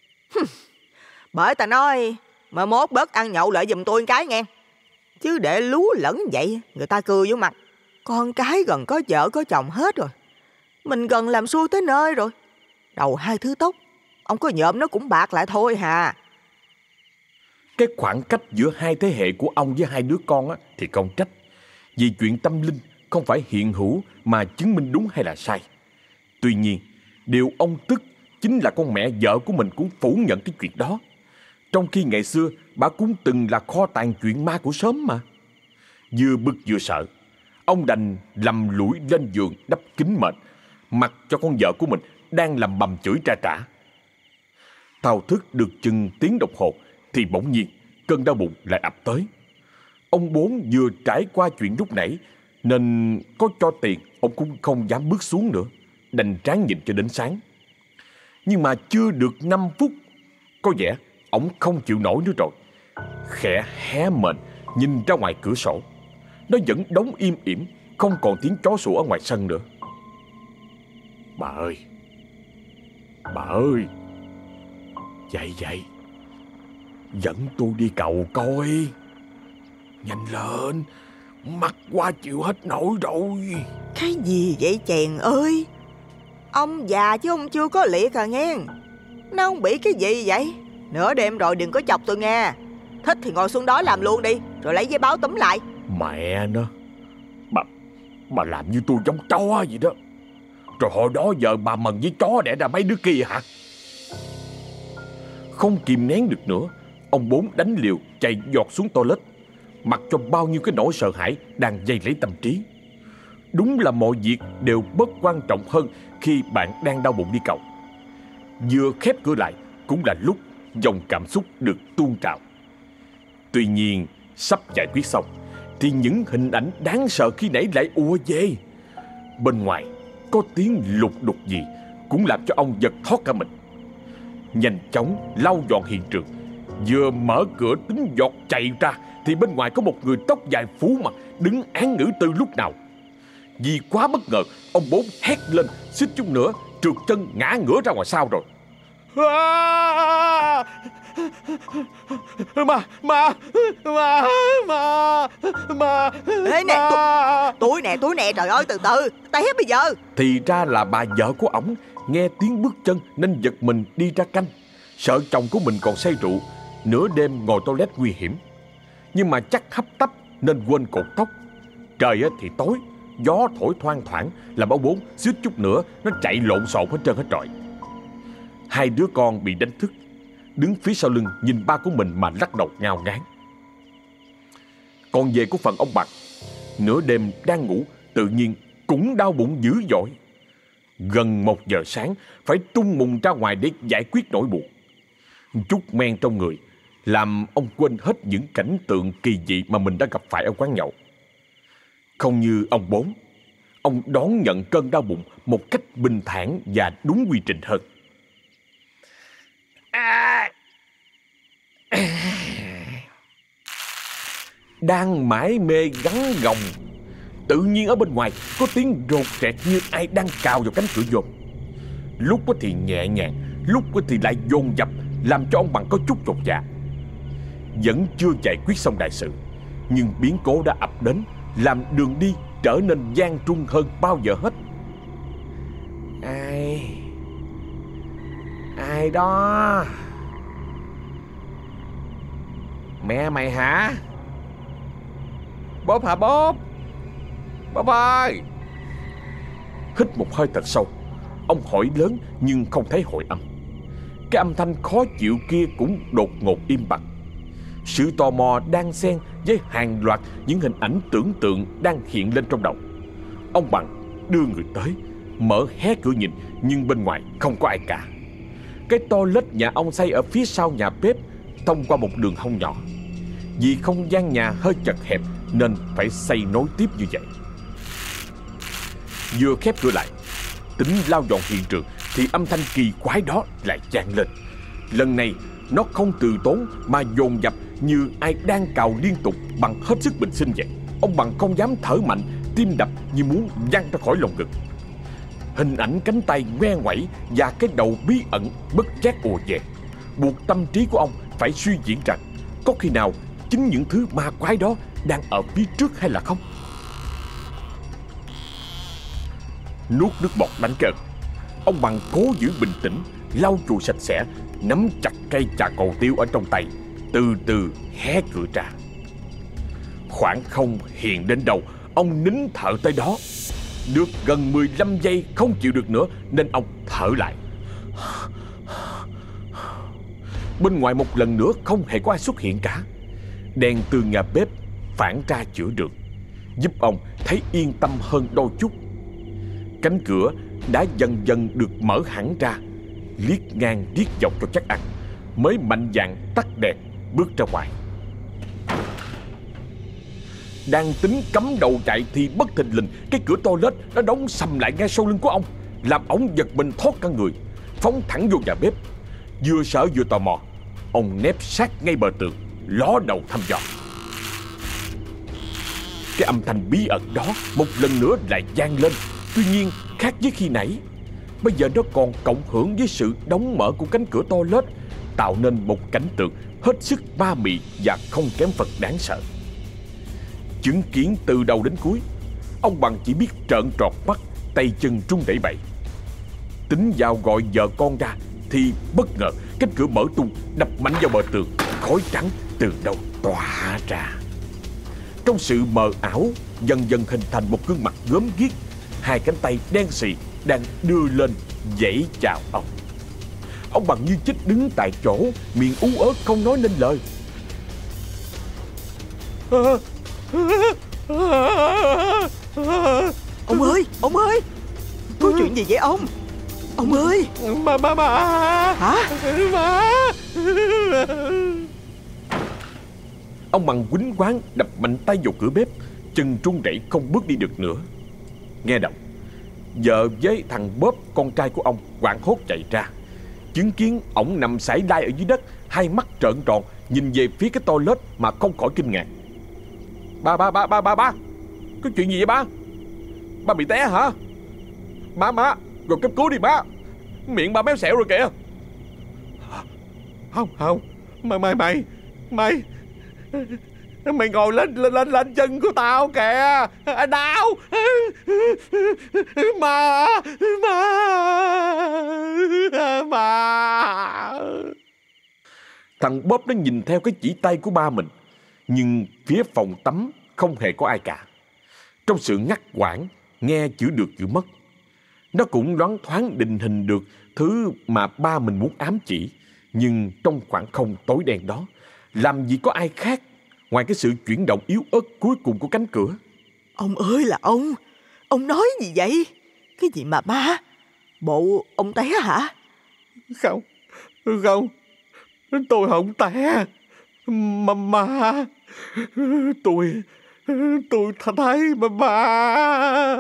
Bởi ta nói mà mốt bớt ăn nhậu lại giùm tôi cái nghe. Chứ để lú lẫn vậy người ta cười vô mặt. Con cái gần có vợ có chồng hết rồi, mình gần làm xuôi tới nơi rồi. Đầu hai thứ tóc, ông có nhộm nó cũng bạc lại thôi hà. Cái khoảng cách giữa hai thế hệ của ông với hai đứa con á, thì không trách. Vì chuyện tâm linh không phải hiện hữu mà chứng minh đúng hay là sai. Tuy nhiên, điều ông tức chính là con mẹ vợ của mình cũng phủ nhận cái chuyện đó. Trong khi ngày xưa bà cũng từng là kho tàng chuyện ma của xóm mà. Vừa bực vừa sợ, ông đành lầm lũi lên giường đắp kín mền, mặc cho con vợ của mình đang làm bầm chửi tra trả. Thao thức được chừng tiếng đồng hồ thì bỗng nhiên cơn đau bụng lại ập tới. Ông Bốn vừa trải qua chuyện lúc nãy nên có cho tiền ông cũng không dám bước xuống nữa, đành ráng nhịn cho đến sáng. Nhưng mà chưa được 5 phút, có vẻ ông không chịu nổi nữa rồi. Khẽ hé mền nhìn ra ngoài cửa sổ, nó vẫn đóng im ỉm, không còn tiếng chó sủa ở ngoài sân nữa. Bà ơi, bà ơi, dậy dậy, dẫn tôi đi cầu coi. Nhanh lên, mắc quá chịu hết nổi rồi. Cái gì vậy chàng ơi? Ông già chứ ông chưa có liệt à nghe. Nó không bị cái gì vậy? Nửa đêm rồi đừng có chọc tôi nghe. Thích thì ngồi xuống đó làm luôn đi, rồi lấy giấy báo túm lại. Mẹ nó, bà làm như tôi giống chó vậy đó. Rồi hồi đó giờ bà mần với chó đẻ ra mấy đứa kia hả? Không kìm nén được nữa, ông Bốn đánh liều chạy giọt xuống toilet, mặc cho bao nhiêu cái nỗi sợ hãi đang dây lấy tâm trí. Đúng là mọi việc đều bất quan trọng hơn khi bạn đang đau bụng đi cầu. Vừa khép cửa lại cũng là lúc dòng cảm xúc được tuôn trào. Tuy nhiên sắp giải quyết xong thì những hình ảnh đáng sợ khi nãy lại ùa về. Bên ngoài có tiếng lục đục gì cũng làm cho ông giật thót cả mình. Nhanh chóng lau dọn hiện trường, vừa mở cửa tính giọt chạy ra thì bên ngoài có một người tóc dài phú mặt đứng án ngữ từ lúc nào. Vì quá bất ngờ, ông Bốn hét lên, suýt chút nữa trượt chân ngã ngửa ra ngoài sau rồi. Ê nè, túi nè, trời ơi, từ từ, tay hết bây giờ. Thì ra là bà vợ của ổng nghe tiếng bước chân nên giật mình đi ra canh, sợ chồng của mình còn say rượu, nửa đêm ngồi toilet nguy hiểm. Nhưng mà chắc hấp tấp nên quên cột tóc. Trời thì tối, gió thổi thoang thoảng làm ông Bốn suýt chút nữa nó chạy lộn xộn hết trơn hết trọi. Hai đứa con bị đánh thức, đứng phía sau lưng nhìn ba của mình mà lắc đầu ngao ngán. Còn về của phần ông Bằng, nửa đêm đang ngủ tự nhiên cũng đau bụng dữ dội. Gần 1 giờ sáng phải tung mùng ra ngoài để giải quyết nỗi buồn. Chút men trong người làm ông quên hết những cảnh tượng kỳ dị mà mình đã gặp phải ở quán nhậu. Không như ông Bốn, Ông đón nhận cơn đau bụng một cách bình thản và đúng quy trình hơn. Đang mải mê gắn gồng, tự nhiên ở bên ngoài có tiếng rột rẹt như ai đang cào vào cánh cửa vô. Lúc thì nhẹ nhàng, lúc thì lại dồn dập, làm cho ông Bằng có chút chột dạ. Vẫn chưa giải quyết xong đại sự, nhưng biến cố đã ập đến, làm đường đi trở nên gian truân hơn bao giờ hết. Ai đó? Mẹ mày hả? Bóp hả Bóp? Bóp ơi! Hít một hơi thật sâu, ông hỏi lớn nhưng không thấy hồi âm. Cái âm thanh khó chịu kia cũng đột ngột im bặt. Sự tò mò đan xen với hàng loạt những hình ảnh tưởng tượng đang hiện lên trong đầu. Ông Bằng đưa người tới, mở hé cửa nhìn, nhưng bên ngoài không có ai cả. Cái toilet nhà ông xây ở phía sau nhà bếp, thông qua một đường hông nhỏ. Vì không gian nhà hơi chật hẹp nên phải xây nối tiếp như vậy. Vừa khép cửa lại, tính lau dọn hiện trường thì âm thanh kỳ quái đó lại vang lên. Lần này nó không từ tốn mà dồn dập, như ai đang cào liên tục bằng hết sức bình sinh vậy. Ông Bằng không dám thở mạnh, tim đập như muốn văng ra khỏi lồng ngực. Hình ảnh cánh tay ngoe ngoẩy và cái đầu bí ẩn bất giác ùa về, buộc tâm trí của ông phải suy diễn rằng có khi nào chính những thứ ma quái đó đang ở phía trước hay là không. Nuốt nước bọt đánh cái ực, ông Bằng cố giữ bình tĩnh, lau chùi sạch sẽ, nắm chặt cây chà cầu tiêu ở trong tay, từ từ hé cửa ra. Khoảng không hiện đến đâu, ông nín thở tới đó. Được gần 15 giây không chịu được nữa nên ông thở lại. Bên ngoài một lần nữa không hề có ai xuất hiện cả. Đèn từ nhà bếp phản ra giữa đường, giúp ông thấy yên tâm hơn đôi chút. Cánh cửa đã dần dần được mở hẳn ra, liếc ngang liếc dọc cho chắc ăn, mới mạnh dạn tắt đèn bước ra ngoài. Đang tính cắm đầu chạy thì bất thình lình cái cửa toilet nó đóng sầm lại ngay sau lưng của ông, làm ông giật mình thoát cả người, phóng thẳng vô nhà bếp. Vừa sợ vừa tò mò, ông nép sát ngay bờ tường, ló đầu thăm dò. Cái âm thanh bí ẩn đó một lần nữa lại vang lên. Tuy nhiên khác với khi nãy, bây giờ nó còn cộng hưởng với sự đóng mở của cánh cửa toilet, tạo nên một cảnh tượng hết sức ma mị và không kém phần đáng sợ. Chứng kiến từ đầu đến cuối, ông Bằng chỉ biết trợn tròn mắt, tay chân run rẩy bẩy. Tính vào gọi vợ con ra thì bất ngờ cánh cửa mở tung, đập mạnh vào bờ tường, khói trắng từ đâu tỏa ra. Trong sự mờ ảo dần dần hình thành một gương mặt gớm ghiếc, hai cánh tay đen xì đang đưa lên vẫy chào ông. Ông Bằng như chết đứng tại chỗ, miệng ú ớ không nói nên lời. Ông ơi, có chuyện gì vậy ông? Ông ơi! Bà Hả? Bà! Ông Bằng quýnh quáng đập mạnh tay vào cửa bếp, chân run rẩy không bước đi được nữa. Nghe động, vợ với thằng Bóp con trai của ông hoảng hốt chạy ra, chứng kiến ổng nằm sải đai ở dưới đất, hai mắt trợn tròn nhìn về phía cái toilet mà không khỏi kinh ngạc. Ba, có chuyện gì vậy ba? Ba bị té hả? Má, rồi cấp cứu đi má. Miệng ba méo xẹo rồi kìa. Không, mày ngồi lên chân của tao kìa. Đau. Mà. Thằng Bóp nó nhìn theo cái chỉ tay của ba mình, nhưng phía phòng tắm không hề có ai cả. Trong sự ngắt quãng, nghe chữ được chữ mất, nó cũng loáng thoáng định hình được thứ mà ba mình muốn ám chỉ. Nhưng trong khoảng không tối đen đó, làm gì có ai khác ngoài cái sự chuyển động yếu ớt cuối cùng của cánh cửa. Ông ơi là ông nói gì vậy? Cái gì mà ma? Bộ ông té hả? Không, tôi không té. Mà tôi Tôi thấy ba.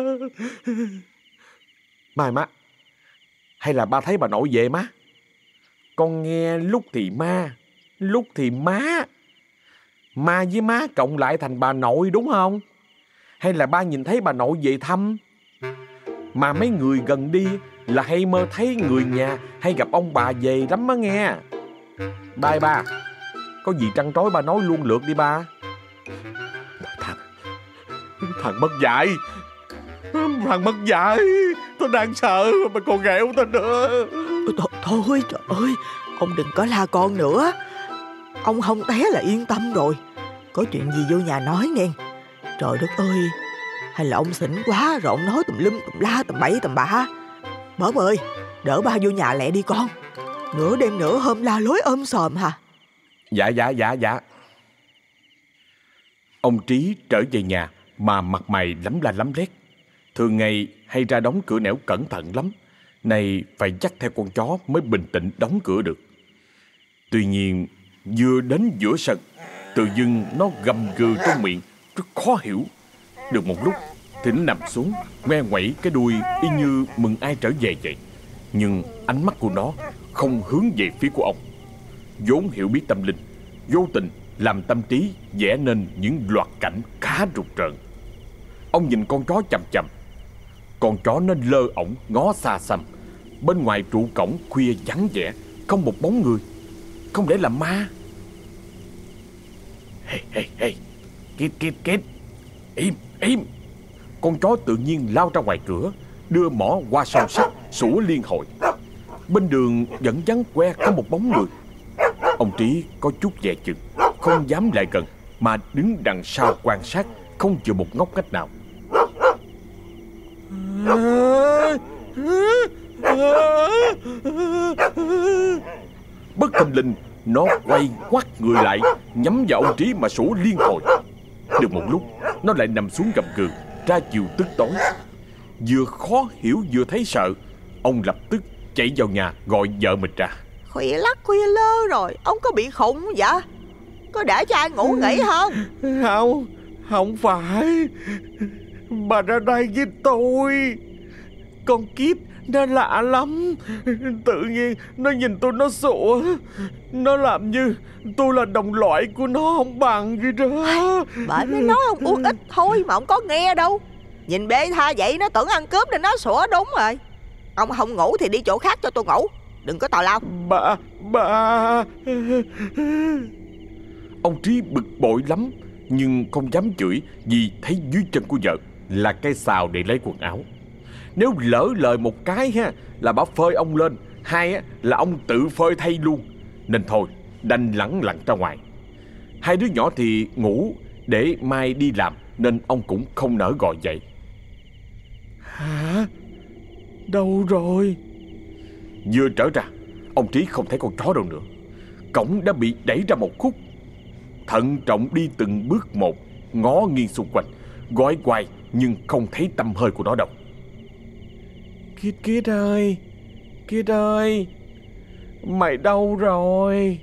Má, hay là ba thấy bà nội về má? Con nghe lúc thì ma, lúc thì má. Ma với má cộng lại thành bà nội đúng không? Hay là ba nhìn thấy bà nội về thăm? Mà mấy người gần đi là hay mơ thấy người nhà hay gặp ông bà về lắm á nghe. Bye ba. Có gì trăn trối ba nói luôn lượt đi ba. Thằng mất dạy. Thằng mất dạy. Tôi đang sợ mà còn ghẹo tôi nữa. Thôi trời ơi, ông đừng có la con nữa. Ông không té là yên tâm rồi. Có chuyện gì vô nhà nói nghe. Trời đất ơi, hay là ông xỉn quá rồi ông nói tùm lum tùm la tùm bậy tùm bạ. Bớm ơi, đỡ ba vô nhà lẹ đi con. Nửa đêm nửa hôm la lối sòm hả? Dạ. Ông Trí trở về nhà mà mặt mày lấm la lấm lét. Thường ngày hay ra đóng cửa nẻo cẩn thận lắm. Này phải dắt theo con chó mới bình tĩnh đóng cửa được. Tuy nhiên vừa đến giữa sân, tự dưng nó gầm gừ trong miệng rất khó hiểu. Được một lúc thì nó nằm xuống, ngoe ngoẩy cái đuôi y như mừng ai trở về vậy. Nhưng ánh mắt của nó không hướng về phía của ông. Vốn hiểu biết tâm linh, vô tình làm tâm trí vẽ nên những loạt cảnh khá rùng rợn. Ông nhìn con chó chằm chằm. Con chó nó lơ ổng ngó xa xăm. Bên ngoài trụ cổng khuya vắng vẻ, không một bóng người. Không lẽ là ma? Hey, Kít, im. Con chó tự nhiên lao ra ngoài cửa, đưa mỏ qua song sắt, sủa liên hồi. Bên đường vẫn vắng que không một bóng người. Ông Trí có chút dè chừng, không dám lại gần, mà đứng đằng sau quan sát, không chừa một ngóc ngách nào. Bất thình lình, nó quay ngoắt người lại, nhắm vào ông Trí mà sủa liên hồi. Được một lúc, nó lại nằm xuống gầm gừ, ra chiều tức tối. Vừa khó hiểu vừa thấy sợ, ông lập tức chạy vào nhà gọi vợ mình ra. Khuya lắc khuya lơ rồi, ông có bị khùng vậy? Có để cho ai ngủ nghỉ không? Không phải. Bà ra đây với tôi. Con Kít nó lạ lắm. Tự nhiên nó nhìn tôi nó sủa. Nó làm như tôi là đồng loại của nó không bằng gì đó. Bởi mới nói ông uống ít thôi mà ông có nghe đâu. Nhìn bê tha vậy nó tưởng ăn cướp nên nó sủa đúng rồi. Ông không ngủ thì đi chỗ khác cho tôi ngủ. Đừng có tào lao. Bà. Ông Trí bực bội lắm, nhưng không dám chửi vì thấy dưới chân của vợ là cây xào để lấy quần áo. Nếu lỡ lời một cái là bà phơi ông lên, hai là ông tự phơi thay luôn. Nên thôi đành lẳng lặng ra ngoài. Hai đứa nhỏ thì ngủ để mai đi làm, nên ông cũng không nỡ gọi dậy. Hả? Đâu rồi? Vừa trở ra, ông Trí không thấy con chó đâu nữa. Cổng đã bị đẩy ra một khúc. Thận trọng đi từng bước một, ngó nghiêng xung quanh, gọi hoài nhưng không thấy tăm hơi của nó đâu. Kít ơi, mày đâu rồi?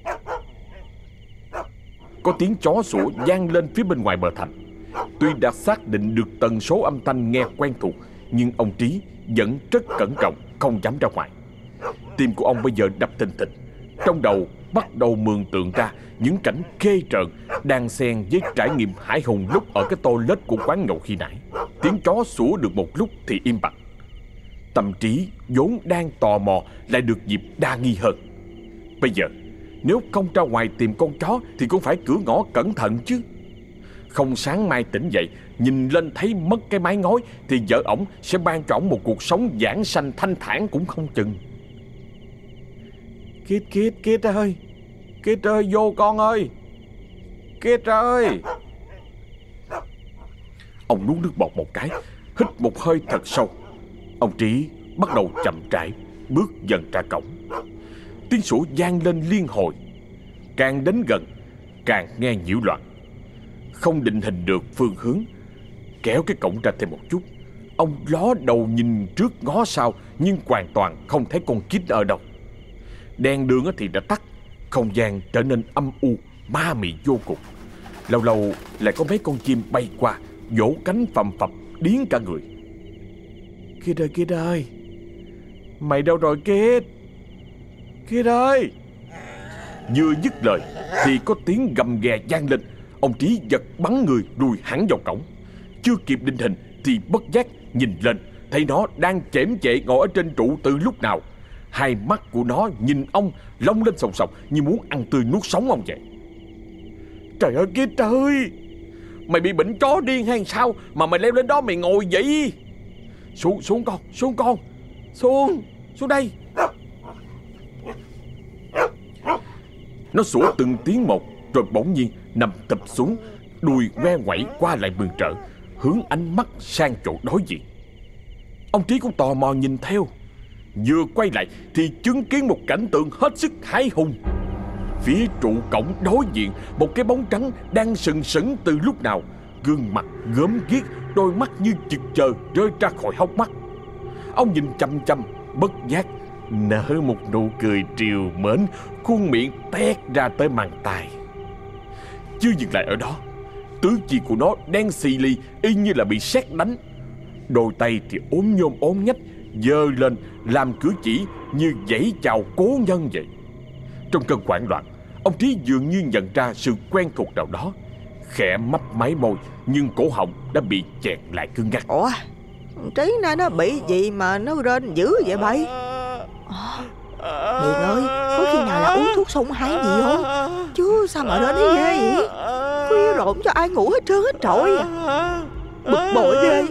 Có tiếng chó sủa vang lên phía bên ngoài bờ thành. Tuy đã xác định được tần số âm thanh nghe quen thuộc, nhưng ông Trí vẫn rất cẩn trọng, không dám ra ngoài. Tim của ông bây giờ đập thình thịch. Trong đầu bắt đầu mường tượng ra những cảnh ghê rợn đang xen với trải nghiệm hãi hùng lúc ở cái toilet của quán nhậu khi nãy. Tiếng chó sủa được một lúc thì im bặt. Tâm trí vốn đang tò mò lại được dịp đa nghi hơn. Bây giờ nếu không ra ngoài tìm con chó thì cũng phải cửa ngõ cẩn thận chứ. Không sáng mai tỉnh dậy nhìn lên thấy mất cái mái ngói thì vợ ổng sẽ ban cho ổng một cuộc sống giảng sanh thanh thản cũng không chừng. Kít ơi, vô con ơi. Kít ơi. Ông nuốt nước bọt một cái, hít một hơi thật sâu. Ông Trí bắt đầu chậm rãi bước dần ra cổng. Tiếng sủa vang lên liên hồi. Càng đến gần càng nghe nhiễu loạn. Không định hình được phương hướng, kéo cái cổng ra thêm một chút. Ông ló đầu nhìn trước ngó sau, nhưng hoàn toàn không thấy con Kít ở đâu. Đèn đường thì đã tắt, không gian trở nên âm u, ma mị vô cùng. Lâu lâu lại có mấy con chim bay qua, vỗ cánh phầm phập điếng cả người. Kid ơi, mày đâu rồi Kid? Kid ơi! Vừa dứt lời thì có tiếng gầm ghè vang lên. Ông Trí giật bắn người lùi hẳn vào cổng. Chưa kịp định hình thì bất giác nhìn lên, thấy nó đang chễm chệ ngồi ở trên trụ từ lúc nào. Hai mắt của nó nhìn ông long lên sòng sòng như muốn ăn tươi nuốt sống ông vậy. Trời ơi Kid ơi, mày bị bệnh chó điên hay sao mà mày leo lên đó mày ngồi vậy? Xuống con, xuống đây. Nó sủa từng tiếng một rồi bỗng nhiên nằm tập xuống, đùi ngoe ngoẩy qua lại mừng rỡ, hướng ánh mắt sang chỗ đối diện. Ông Trí cũng tò mò nhìn theo. Vừa quay lại thì chứng kiến một cảnh tượng hết sức hãi hùng. Phía trụ cổng đối diện, một cái bóng trắng đang sừng sững từ lúc nào, gương mặt gớm ghiếc, đôi mắt như chực chờ rơi ra khỏi hốc mắt. Ông nhìn chăm chăm, bất giác nở một nụ cười trìu mến, khuôn miệng tét ra tới màng tai. Chưa dừng lại ở đó, tứ chi của nó đen xì lì y như là bị sét đánh. Đôi tay thì ốm nhôm ốm nhách giơ lên làm cử chỉ như giãy chào cố nhân vậy. Trong cơn hoảng loạn, ông Trí dường như nhận ra sự quen thuộc nào đó, khẽ mấp máy môi nhưng cổ họng đã bị chẹt lại cứng ngắc. Ủa, Trí nay nó bị gì mà nó rên dữ vậy bay? Điền ơi, có khi nào là uống thuốc sông hay gì không? Chứ sao mà rên thấy ghê vậy? Khuya rộn cho ai ngủ hết trơn hết trọi à. Bực bội ghê.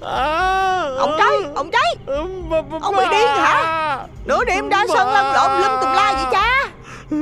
Ông Trí, ông bị điên hả? Nửa đêm ra sân lăn lộn lum tùm la vậy cha?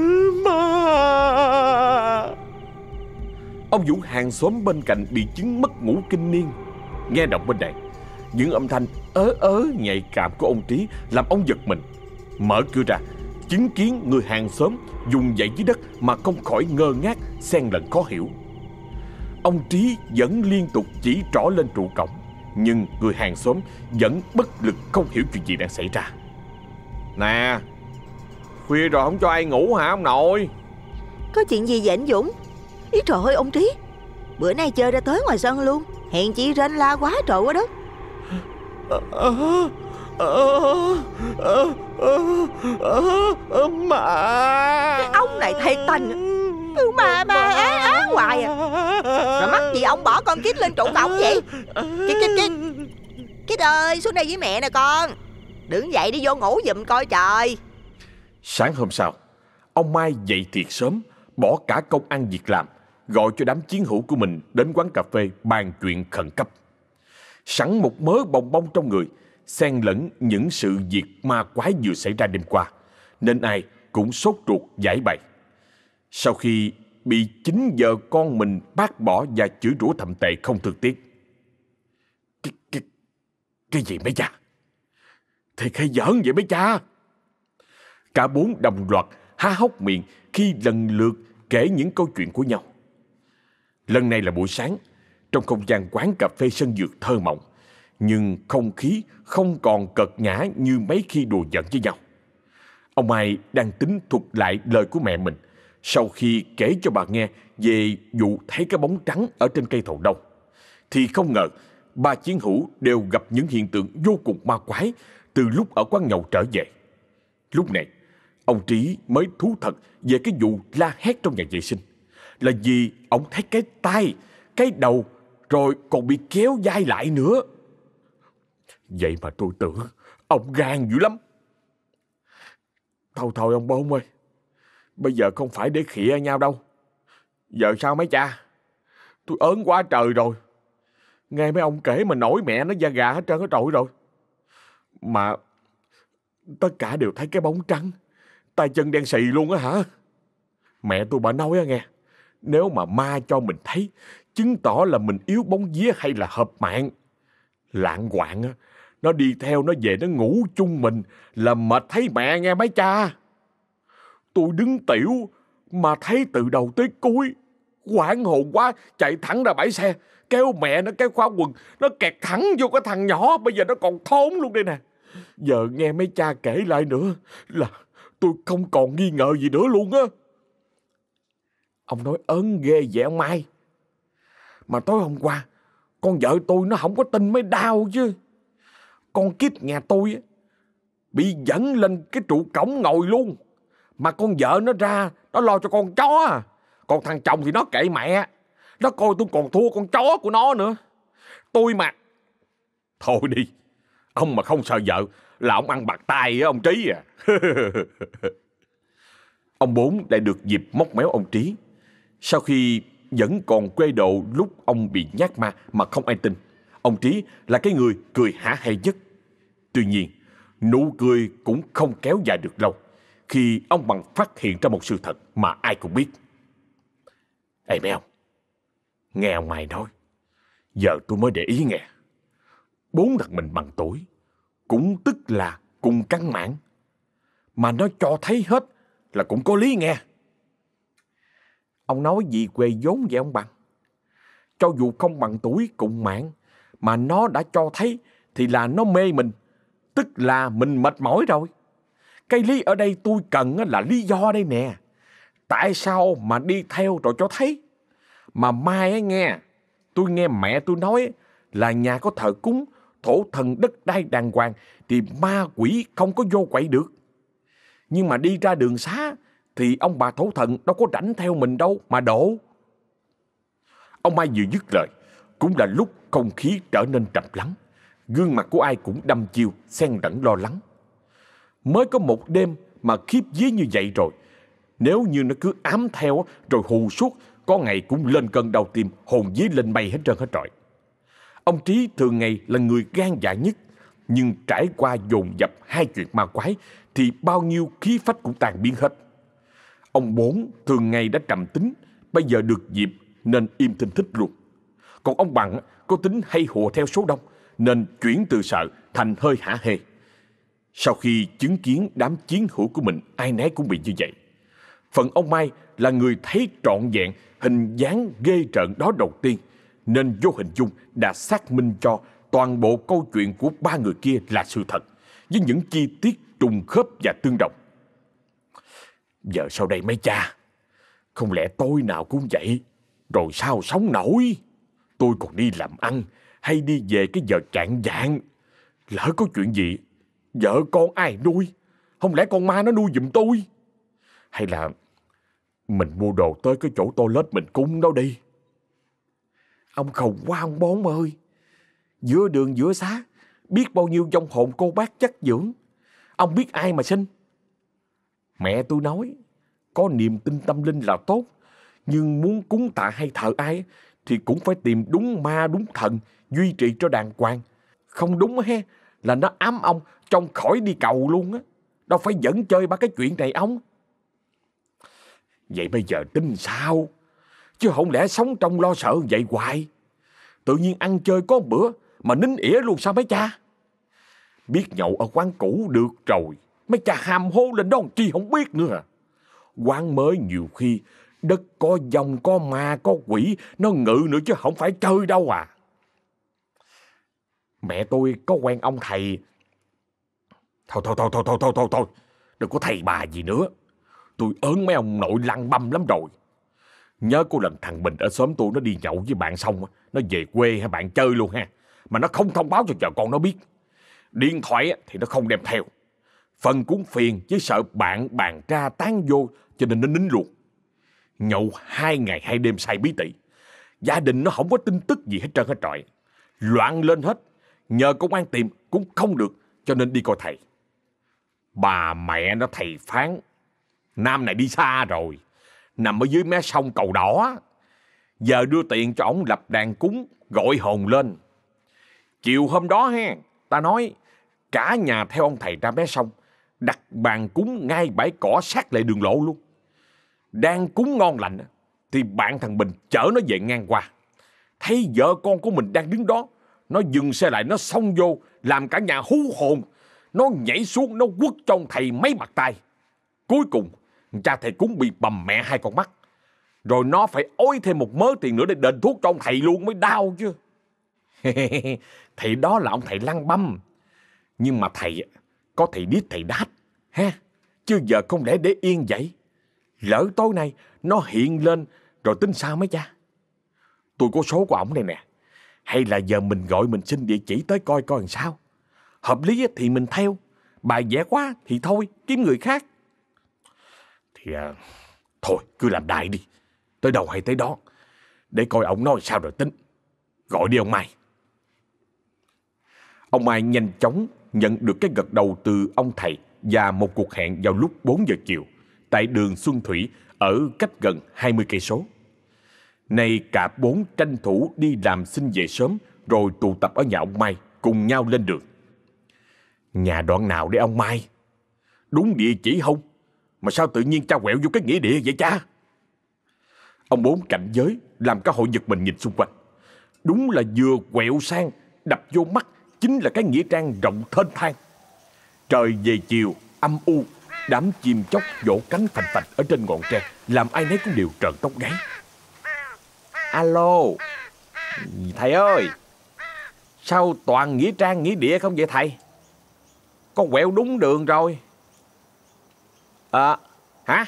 Ông Vũ hàng xóm bên cạnh bị chứng mất ngủ kinh niên. Nghe động bên này, những âm thanh ớ nhạy cảm của ông Trí làm ông giật mình. Mở cửa ra, chứng kiến người hàng xóm dùng dậy dưới đất mà không khỏi ngơ ngác, xen lẫn khó hiểu. Ông Trí vẫn liên tục chỉ trỏ lên trụ cổng, nhưng người hàng xóm vẫn bất lực không hiểu chuyện gì đang xảy ra. Nè, khuya rồi không cho ai ngủ hả ông nội? Có chuyện gì vậy anh Dũng? Ý trời ơi ông Trí, bữa nay chơi ra tới ngoài sân luôn, hèn chi rên la quá trời quá đất. Mà cái ông này thiệt tình, cứ ma á hoài à. Rồi mắc gì ông bỏ con Kid lên trụ cổng vậy? Kid ơi, xuống đây với mẹ nè con. Đứng dậy đi vô ngủ giùm coi trời. Sáng hôm sau, ông Mai dậy thiệt sớm, bỏ cả công ăn việc làm, gọi cho đám chiến hữu của mình đến quán cà phê bàn chuyện khẩn cấp. Sẵn một mớ bòng bong trong người, xen lẫn những sự việc ma quái vừa xảy ra đêm qua, nên ai cũng sốt ruột giải bày. Sau khi bị chính vợ con mình bác bỏ và chửi rủa thậm tệ không thương tiếc. Cái gì mấy cha? Thiệt hay giỡn vậy mấy cha? Cả bốn đồng loạt há hốc miệng khi lần lượt kể những câu chuyện của nhau. Lần này là buổi sáng, trong không gian quán cà phê sân vườn thơ mộng, nhưng không khí không còn cợt nhã như mấy khi đùa giỡn với nhau. Ông Mai đang tính thuật lại lời của mẹ mình sau khi kể cho bà nghe về vụ thấy cái bóng trắng ở trên cây thầu đông, thì không ngờ ba chiến hữu đều gặp những hiện tượng vô cùng ma quái từ lúc ở quán nhậu trở về. Lúc này, ông Trí mới thú thật về cái vụ la hét trong nhà vệ sinh, là vì ông thấy cái tai, cái đầu, rồi còn bị kéo vai lại nữa. Vậy mà tôi tưởng ông gan dữ lắm. Thôi ông Bôn ơi, bây giờ không phải để khịa nhau đâu. Giờ sao mấy cha? Tôi ớn quá trời rồi. Nghe mấy ông kể mà nổi mẹ nó da gà hết trơn hết trội rồi. Mà tất cả đều thấy cái bóng trắng, tay chân đen xì luôn á hả? Mẹ tôi bà nói á nghe, nếu mà ma cho mình thấy, chứng tỏ là mình yếu bóng vía hay là hợp mạng. Lạng quạng á, nó đi theo nó về nó ngủ chung mình là mệt thấy mẹ nghe mấy cha. Tôi đứng tiểu mà thấy từ đầu tới cuối, hoảng hồn quá chạy thẳng ra bãi xe, kéo mẹ nó cái khóa quần, nó kẹt thẳng vô cái thằng nhỏ, bây giờ nó còn thốn luôn đây nè. Giờ nghe mấy cha kể lại nữa là tôi không còn nghi ngờ gì nữa luôn á. Ông nói ớn ghê vậy ông Mai, Mà tối hôm qua con vợ tôi nó không có tin mới đau chứ. Con Kít nhà tôi bị dẫn lên cái trụ cổng ngồi luôn. Mà con vợ nó ra nó lo cho con chó à. Còn thằng chồng thì nó kệ mẹ. Nó coi tôi còn thua con chó của nó nữa. Tôi mà... Thôi đi, ông mà không sợ vợ là ông ăn bạc tay á ông Trí à. Ông Bốn lại được dịp móc méo ông Trí. Sau khi vẫn còn quê độ lúc ông bị nhát ma mà không ai tin, ông Trí là cái người cười hả hê nhất. Tuy nhiên, nụ cười cũng không kéo dài được lâu khi ông Bằng phát hiện ra một sự thật mà ai cũng biết. Ê mấy ông, nghe ông Mai nói, giờ tôi mới để ý nghe. 4 thằng mình bằng tuổi, cũng tức là cùng căn mạng, mà nó cho thấy hết là cũng có lý nghe. Ông nói gì quê vốn vậy ông Bằng? Cho dù không bằng tuổi cùng mạng, mà nó đã cho thấy thì là nó mê mình, tức là mình mệt mỏi rồi. Cái lý ở đây tôi cần là lý do đây nè. Tại sao mà đi theo rồi cho thấy? Mà mai ấy nghe, tôi nghe mẹ tôi nói là nhà có thờ cúng thổ thần đất đai đàng hoàng thì ma quỷ không có vô quậy được. Nhưng mà đi ra đường xá thì ông bà thổ thần đâu có rảnh theo mình đâu mà độ. Ông Mai vừa dứt lời, cũng là lúc không khí trở nên trầm lắng. Gương mặt của ai cũng đăm chiêu, xen lẫn lo lắng. Mới có một đêm mà khiếp vía như vậy rồi. Nếu như nó cứ ám theo rồi hù suốt, có ngày cũng lên cơn đau tim, hồn vía lên bay hết trơn hết trọi. Ông Trí thường ngày là người gan dạ nhất, nhưng trải qua dồn dập 2 chuyện ma quái thì bao nhiêu khí phách cũng tan biến hết. Ông Bốn thường ngày đã trầm tính, bây giờ được dịp nên im thinh thích luôn. Còn ông Bằng có tính hay hùa theo số đông, nên chuyển từ sợ thành hơi hả hê. Sau khi chứng kiến đám chiến hữu của mình ai nấy cũng bị như vậy, phần ông Mai là người thấy trọn vẹn hình dáng ghê rợn đó đầu tiên, nên vô hình dung đã xác minh cho toàn bộ câu chuyện của 3 người kia là sự thật, với những chi tiết trùng khớp và tương đồng. Giờ sau đây mấy cha, không lẽ tôi nào cũng vậy, rồi sao sống nổi? Tôi còn đi làm ăn hay đi về cái giờ chạng vạng, lỡ có chuyện gì, vợ con ai nuôi? Không lẽ con ma nó nuôi giùm tôi? Hay là mình mua đồ tới cái chỗ toilet mình cúng đó đi? Ông khùng quá ông Bốn ơi. Giữa đường giữa xá, biết bao nhiêu vong hồn cô bác chất dưỡng, ông biết ai mà xin? Mẹ tôi nói, có niềm tin tâm linh là tốt, nhưng muốn cúng tạ hay thờ ai thì cũng phải tìm đúng ma đúng thần, duy trì cho đàng hoàng. Không đúng he, là nó ám ông trong khỏi đi cầu luôn á. Đâu phải dẫn chơi ba cái chuyện này ông. Vậy bây giờ tính sao? Chứ không lẽ sống trong lo sợ vậy hoài. Tự nhiên ăn chơi có bữa mà nín ỉa luôn sao mấy cha? Biết nhậu ở quán cũ được rồi, mấy cha ham hô lên đó chi không biết nữa à. Quán mới nhiều khi đất có dòng, có ma, có quỷ, nó ngự nữa chứ không phải chơi đâu à. Mẹ tôi có quen ông thầy. Thôi, đừng có thầy bà gì nữa. Tôi ớn mấy ông nội lăng băm lắm rồi. Nhớ có lần thằng Bình ở xóm tôi nó đi nhậu với bạn xong, nó về quê hay bạn chơi luôn ha, mà nó không thông báo cho vợ con nó biết. Điện thoại thì nó không đem theo. Phần cũng phiền chứ sợ bạn bàn ra tán vô, cho nên nó nín luôn. Nhậu 2 ngày 2 đêm say bí tỉ. Gia đình nó không có tin tức gì hết trơn hết trọi. Loạn lên hết. Nhờ công an tìm cũng không được, cho nên đi coi thầy. Bà mẹ nó thầy phán nam này đi xa rồi, nằm ở dưới mé sông Cầu Đỏ. Giờ đưa tiền cho ổng lập đàn cúng, gọi hồn lên. Chiều hôm đó ha, ta nói cả nhà theo ông thầy ra mé sông, đặt bàn cúng ngay bãi cỏ sát lề đường lộ luôn. Đang cúng ngon lành thì bạn thằng Bình chở nó về ngang qua. Thấy vợ con của mình đang đứng đó, nó dừng xe lại, nó xông vô làm cả nhà hú hồn. Nó nhảy xuống, nó quất cho ông thầy mấy bạt tay. Cuối cùng cha thầy cúng bị bầm mẹ 2 con mắt. Rồi nó phải ối thêm một mớ tiền nữa để đền thuốc cho ông thầy luôn mới đau chứ. Thì đó là ông thầy lăng băm. Nhưng mà thầy có thầy điếc thầy đát ha. Chứ giờ không lẽ để yên vậy. Lỡ tối nay nó hiện lên rồi tính sao mấy cha? tôi có số của ổng đây nè. Hay là giờ mình gọi mình xin địa chỉ tới coi coi làm sao. Hợp lý thì mình theo. Bài vẽ quá thì thôi, kiếm người khác. Thì thôi cứ làm đại đi. Tới đâu hay tới đó. Để coi ổng nói sao rồi tính. Gọi đi ông Mai. Ông Mai nhanh chóng nhận được cái gật đầu từ ông thầy và một cuộc hẹn vào lúc 4 giờ chiều tại đường Xuân Thủy ở cách gần 20 cây số. Nay cả bốn tranh thủ đi làm xin về sớm rồi tụ tập ở nhà ông Mai cùng nhau lên đường. Nhà đoạn nào để ông Mai? Đúng địa chỉ không? Mà sao tự nhiên cha quẹo vô cái nghĩa địa vậy cha? Ông bốn cảnh giới làm cả hội giật mình nhìn xung quanh. Đúng là vừa quẹo sang đập vô mắt chính là cái nghĩa trang rộng thênh thang. Trời về chiều âm u, đám chim chóc vỗ cánh phành phạch ở trên ngọn tre làm ai nấy cũng đều trợn tóc gáy. Alo, thầy ơi, sao toàn nghĩa trang nghĩa địa không vậy thầy? Con quẹo đúng đường rồi. Hả?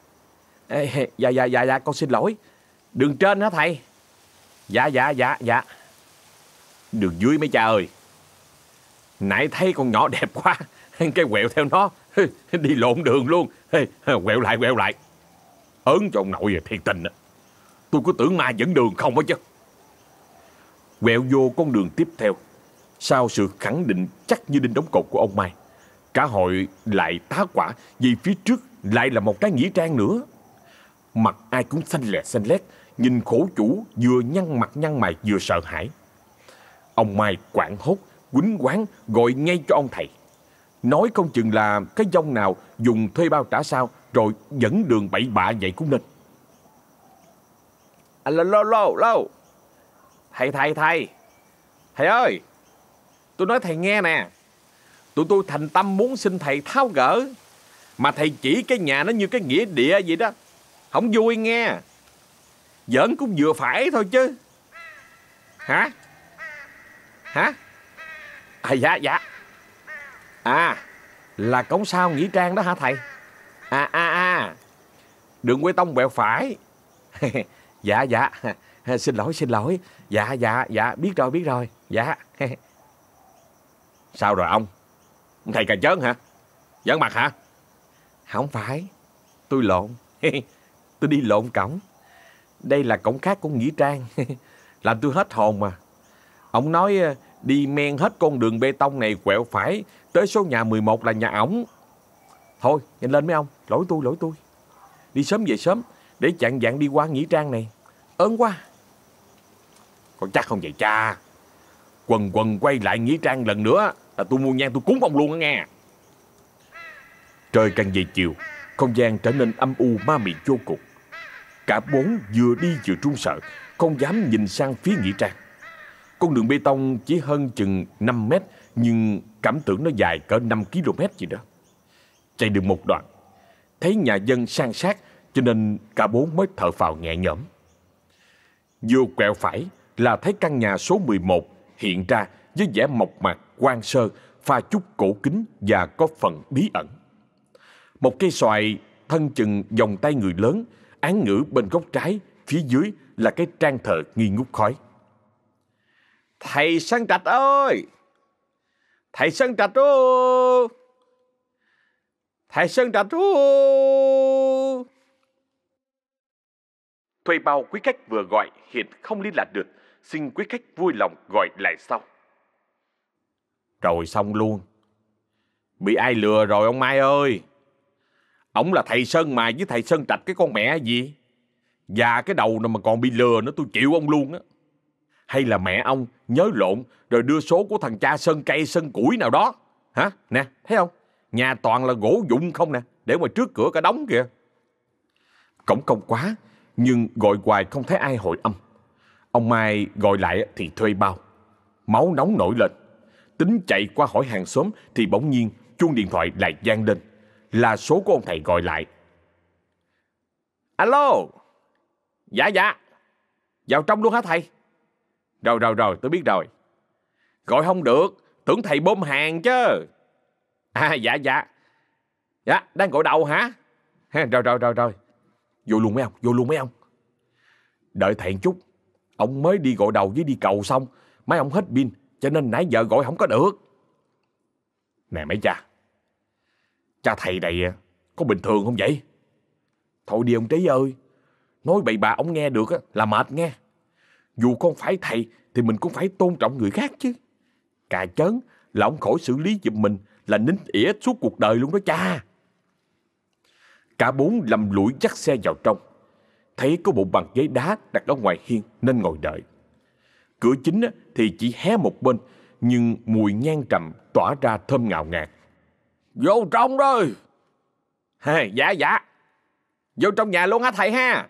Dạ, con xin lỗi. Đường trên hả thầy? Dạ. Đường dưới mấy cha ơi. Nãy thấy con nhỏ đẹp quá, cái quẹo theo nó, đi lộn đường luôn. Quẹo lại. Ớn cho ông nội thiệt tình. Tôi cứ tưởng ma dẫn đường không á chứ. Quẹo vô con đường tiếp theo. Sau sự khẳng định chắc như đinh đóng cột của ông Mai, cả hội lại tá hỏa vì phía trước lại là một cái nghĩa trang nữa. Mặt ai cũng xanh lét, nhìn khổ chủ vừa nhăn mặt nhăn mày vừa sợ hãi. Ông Mai quảng hốt, quýnh quán gọi ngay cho ông thầy. Nói không chừng là cái dông nào dùng thuê bao trả sao rồi dẫn đường bậy bạ vậy cũng nên. Lô. Thầy ơi, tôi nói thầy nghe nè. Tụi tôi thành tâm muốn xin thầy tháo gỡ, mà thầy chỉ cái nhà nó như cái nghĩa địa vậy đó, không vui nghe. Giỡn cũng vừa phải thôi chứ. Hả? Dạ. Là cổng sau nghĩa trang đó hả thầy? Đường Quê Tông quẹo phải. Dạ. Xin lỗi. Dạ, biết rồi. Dạ. Sao rồi ông? Thầy cà chớn hả? Giỡn mặt hả? Không phải, tôi lộn. Tôi đi lộn cổng. Đây là cổng khác của nghĩa trang. Làm tôi hết hồn mà. Ông nói đi men hết con đường bê tông này quẹo phải tới số nhà 11 là nhà ổng. Thôi nhanh lên mấy ông. Lỗi tôi. Đi sớm về sớm để chạng vạng đi qua nghĩa trang này. Ớn quá. Còn chắc không vậy cha. Quần quay lại nghĩa trang lần nữa là tôi mua nhang tôi cúng ông luôn đó nghe. Trời càng về chiều, không gian trở nên âm u ma mị vô cùng. Cả bốn vừa đi vừa run sợ, không dám nhìn sang phía nghĩa trang. Con đường bê tông chỉ hơn chừng 5 mét, nhưng cảm tưởng nó dài cỡ 5 km gì đó. Chạy được một đoạn, thấy nhà dân san sát, cho nên cả bốn mới thở phào nhẹ nhõm. Vừa quẹo phải là thấy căn nhà số 11 hiện ra với vẻ mộc mạc, hoang sơ, pha chút cổ kính và có phần bí ẩn. Một cây xoài thân chừng vòng tay người lớn, án ngữ bên góc trái, phía dưới là cái trang thờ nghi ngút khói. Thầy Sơn Trạch ơi! Thầy Sơn Trạch ơi! Thầy Sơn Trạch ơi! Thuê bao quý khách vừa gọi hiện không liên lạc được. Xin quý khách vui lòng gọi lại sau. Rồi xong luôn. Bị ai lừa rồi ông Mai ơi? Ổng là thầy Sơn Mài với thầy Sơn Trạch cái con mẹ gì? Và cái đầu nào mà còn bị lừa nữa tôi chịu ông luôn á. Hay là mẹ ông nhớ lộn rồi đưa số của thằng cha Sơn Cây Sơn Củi nào đó? Hả? Nè, thấy không? Nhà toàn là gỗ vụn không nè, để ngoài trước cửa cả đống kìa. Cổng công quá, nhưng gọi hoài không thấy ai hồi âm. Ông Mai gọi lại thì thuê bao. Máu nóng nổi lên. Tính chạy qua hỏi hàng xóm thì bỗng nhiên chuông điện thoại lại vang lên. Là số của ông thầy gọi lại. Alo. Dạ. Vào trong luôn hả thầy? Rồi, tôi biết rồi. Gọi không được, tưởng thầy bơm hàng chứ. Dạ. Dạ, đang gọi đầu hả? Rồi. Vô luôn mấy ông. Đợi thầy một chút. Ông mới đi gội đầu với đi cầu xong, máy ông hết pin, cho nên nãy giờ gọi không có được. Nè mấy cha, cha thầy này có bình thường không vậy? Thôi đi ông Trí ơi, nói bậy bạ ông nghe được là mệt nghe. Dù con phải thầy thì mình cũng phải tôn trọng người khác chứ. Cà chớn là ông khỏi xử lý giùm mình là nín ỉa suốt cuộc đời luôn đó cha. Cả bốn lầm lũi dắt xe vào trong. Thấy có bộ bàn ghế đá đặt ở ngoài hiên nên ngồi đợi. Cửa chính thì chỉ hé một bên, nhưng mùi nhang trầm tỏa ra thơm ngào ngạt. Vô trong rồi. Dạ dạ. Vô trong nhà luôn hả thầy ha?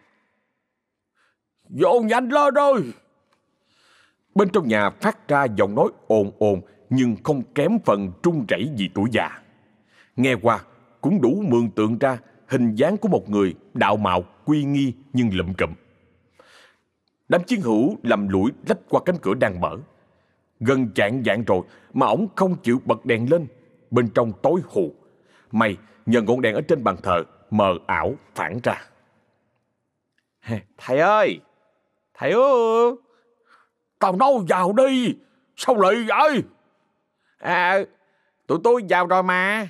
Vô nhanh lên rồi. Bên trong nhà phát ra giọng nói ồn ồn nhưng không kém phần trung chảy vì tuổi già. Nghe qua cũng đủ mường tượng ra hình dáng của một người đạo mạo uy nghi nhưng lụm cụm. Đám chiến hữu lầm lũi lách qua cánh cửa đang mở. Gần chạng vạng rồi mà ổng không chịu bật đèn lên. Bên trong tối hù. May nhờ ngọn đèn ở trên bàn thờ mờ ảo phản ra. Thầy ơi! Thầy ơi! Tao nói vào đi! Sao lì vậy? Tụi tôi vào rồi mà.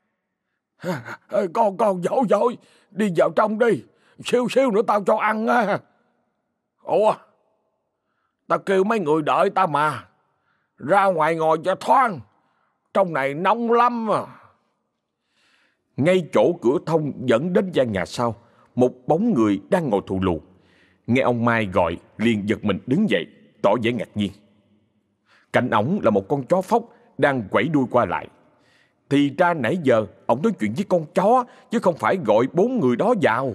Con dội đi vào trong đi. Xíu nữa tao cho ăn á. Ủa? Tao kêu mấy người đợi tao mà. Ra ngoài ngồi cho thoáng. Trong này nóng lắm à. Ngay chỗ cửa thông dẫn đến gian nhà sau, một bóng người đang ngồi thụ lù. Nghe ông Mai gọi liền giật mình đứng dậy, tỏ vẻ ngạc nhiên. Cạnh ổng là một con chó phốc đang quẩy đuôi qua lại. Thì ra nãy giờ ổng nói chuyện với con chó chứ không phải gọi bốn người đó vào.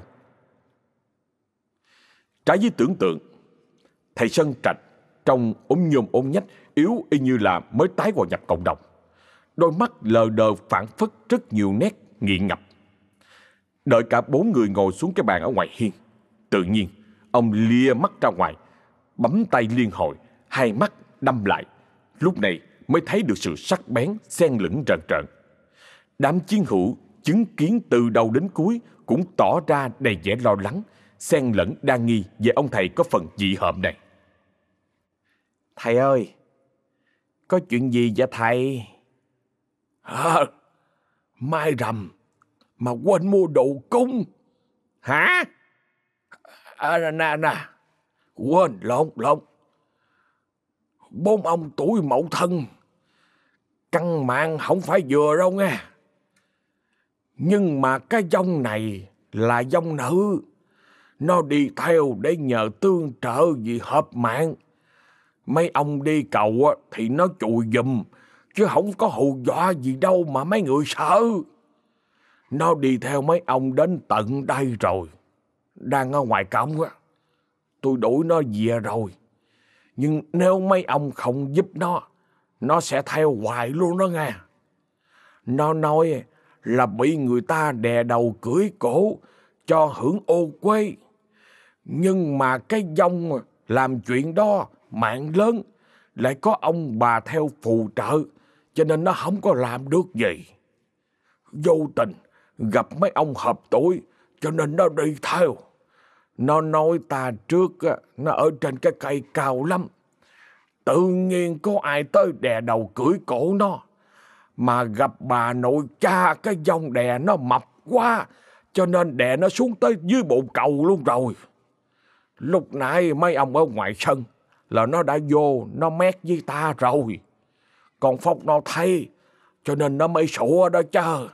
Trái với tưởng tượng, thầy Sơn Trạch trông ốm nhôm ốm nhách, yếu y như là mới tái hòa nhập cộng đồng. Đôi mắt lờ đờ phảng phất rất nhiều nét nghiện ngập. Đợi cả bốn người ngồi xuống cái bàn ở ngoài hiên, tự nhiên ông lia mắt ra ngoài, bấm tay liên hồi, hai mắt đâm lại. Lúc này mới thấy được sự sắc bén xen lẫn rợn rợn. Đám chiến hữu chứng kiến từ đầu đến cuối cũng tỏ ra đầy vẻ lo lắng, xen lẫn đa nghi về ông thầy có phần dị hợm này. Thầy ơi, có chuyện gì vậy thầy? Mai rằm mà quên mua đồ cúng. Hả? Nè, quên, lộn. Bốn ông tuổi Mậu Thân, căn mạng không phải vừa đâu nghe. Nhưng mà cái dông này là dông nữ. Nó đi theo để nhờ tương trợ vì hợp mạng. Mấy ông đi cầu thì nó chùi giùm, chứ không có hù dọa gì đâu mà mấy người sợ. Nó đi theo mấy ông đến tận đây rồi. Đang ở ngoài cổng á. Tôi đuổi nó về rồi. Nhưng nếu mấy ông không giúp nó sẽ theo hoài luôn đó nghe. Nó nói là bị người ta đè đầu cưỡi cổ cho hưởng ô quê. Nhưng mà cái dông làm chuyện đó mạng lớn, lại có ông bà theo phù trợ, cho nên nó không có làm được gì. Vô tình gặp mấy ông hợp tuổi, cho nên nó đi theo. Nó nói ta trước nó ở trên cái cây cao lắm. Tự nhiên có ai tới đè đầu cưỡi cổ nó. Mà gặp bà nội cha cái dông đè nó mập quá, cho nên đè nó xuống tới dưới bồn cầu luôn rồi. Lúc nãy mấy ông ở ngoài sân là nó đã vô, nó mét với ta rồi. Còn Phúc nó thấy, cho nên nó mới sủa đó chứ.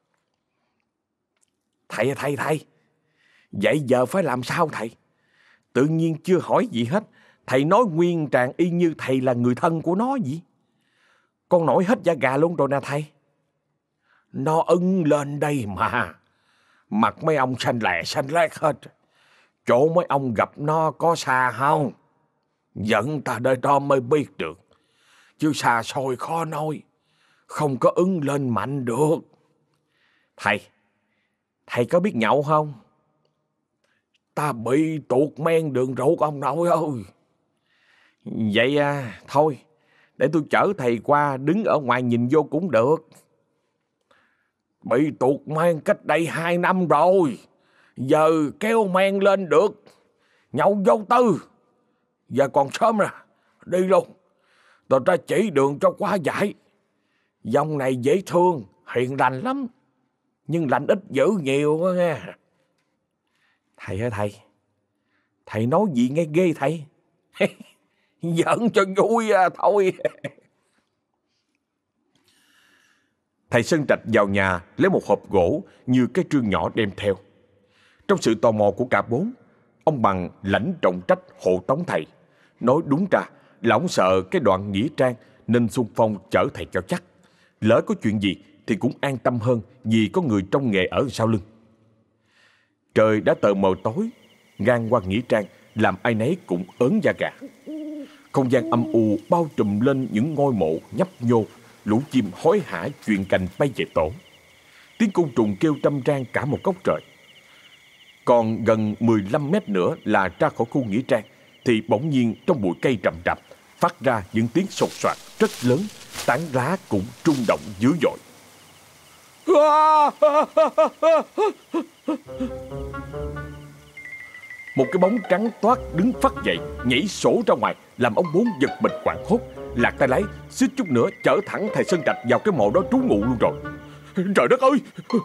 Thầy, vậy giờ phải làm sao thầy? Tự nhiên chưa hỏi gì hết, thầy nói nguyên tràng y như thầy là người thân của nó vậy. Con nổi hết da gà luôn rồi nè thầy. Nó ưng lên đây mà. Mặt mấy ông xanh lét hết. Chỗ mấy ông gặp nó có xa không? Dẫn ta đây đó mới biết được. Chứ xa xôi khó nói. Không có ưng lên mạnh được. Thầy có biết nhậu không? Ta bị tuột men đường ruột ông nội ơi. Vậy thôi, để tôi chở thầy qua đứng ở ngoài nhìn vô cũng được. Bị tuột men cách đây 2 năm rồi. Giờ kéo men lên được. Nhậu vô tư. Giờ còn sớm nè, đi luôn. Tôi ra chỉ đường cho qua giải. Dòng này dễ thương, hiền lành lắm, nhưng lành ít dữ nhiều đó nghe. Thầy ơi thầy, thầy nói gì nghe ghê thầy. Giỡn cho vui thôi. Thầy Sơn Trạch vào nhà lấy một hộp gỗ như cái trương nhỏ đem theo. Trong sự tò mò của cả bốn, ông Bằng lãnh trọng trách hộ tống thầy. Nói đúng ra là ông sợ cái đoạn nghĩa trang nên xung phong chở thầy cho chắc. Lỡ có chuyện gì thì cũng an tâm hơn vì có người trong nghề ở sau lưng. Trời đã tờ mờ tối, ngang qua nghĩa trang làm ai nấy cũng ớn da gà. Không gian âm u bao trùm lên những ngôi mộ nhấp nhô, lũ chim hối hả chuyền cành bay về tổ. Tiếng côn trùng kêu trăm trang cả một góc trời. Còn gần 15 mét nữa là ra khỏi khu nghĩa trang thì bỗng nhiên trong bụi cây rậm rạp phát ra những tiếng sột soạt rất lớn, tán lá cũng rung động dữ dội. Một cái bóng trắng toát đứng phắt dậy, nhảy sổ ra ngoài, làm ông Bốn giật mình hoảng hốt, lạc tay lái, suýt chút nữa chở thẳng thầy Sơn Trạch vào cái mộ đó trú ngụ luôn rồi. Trời đất ơi,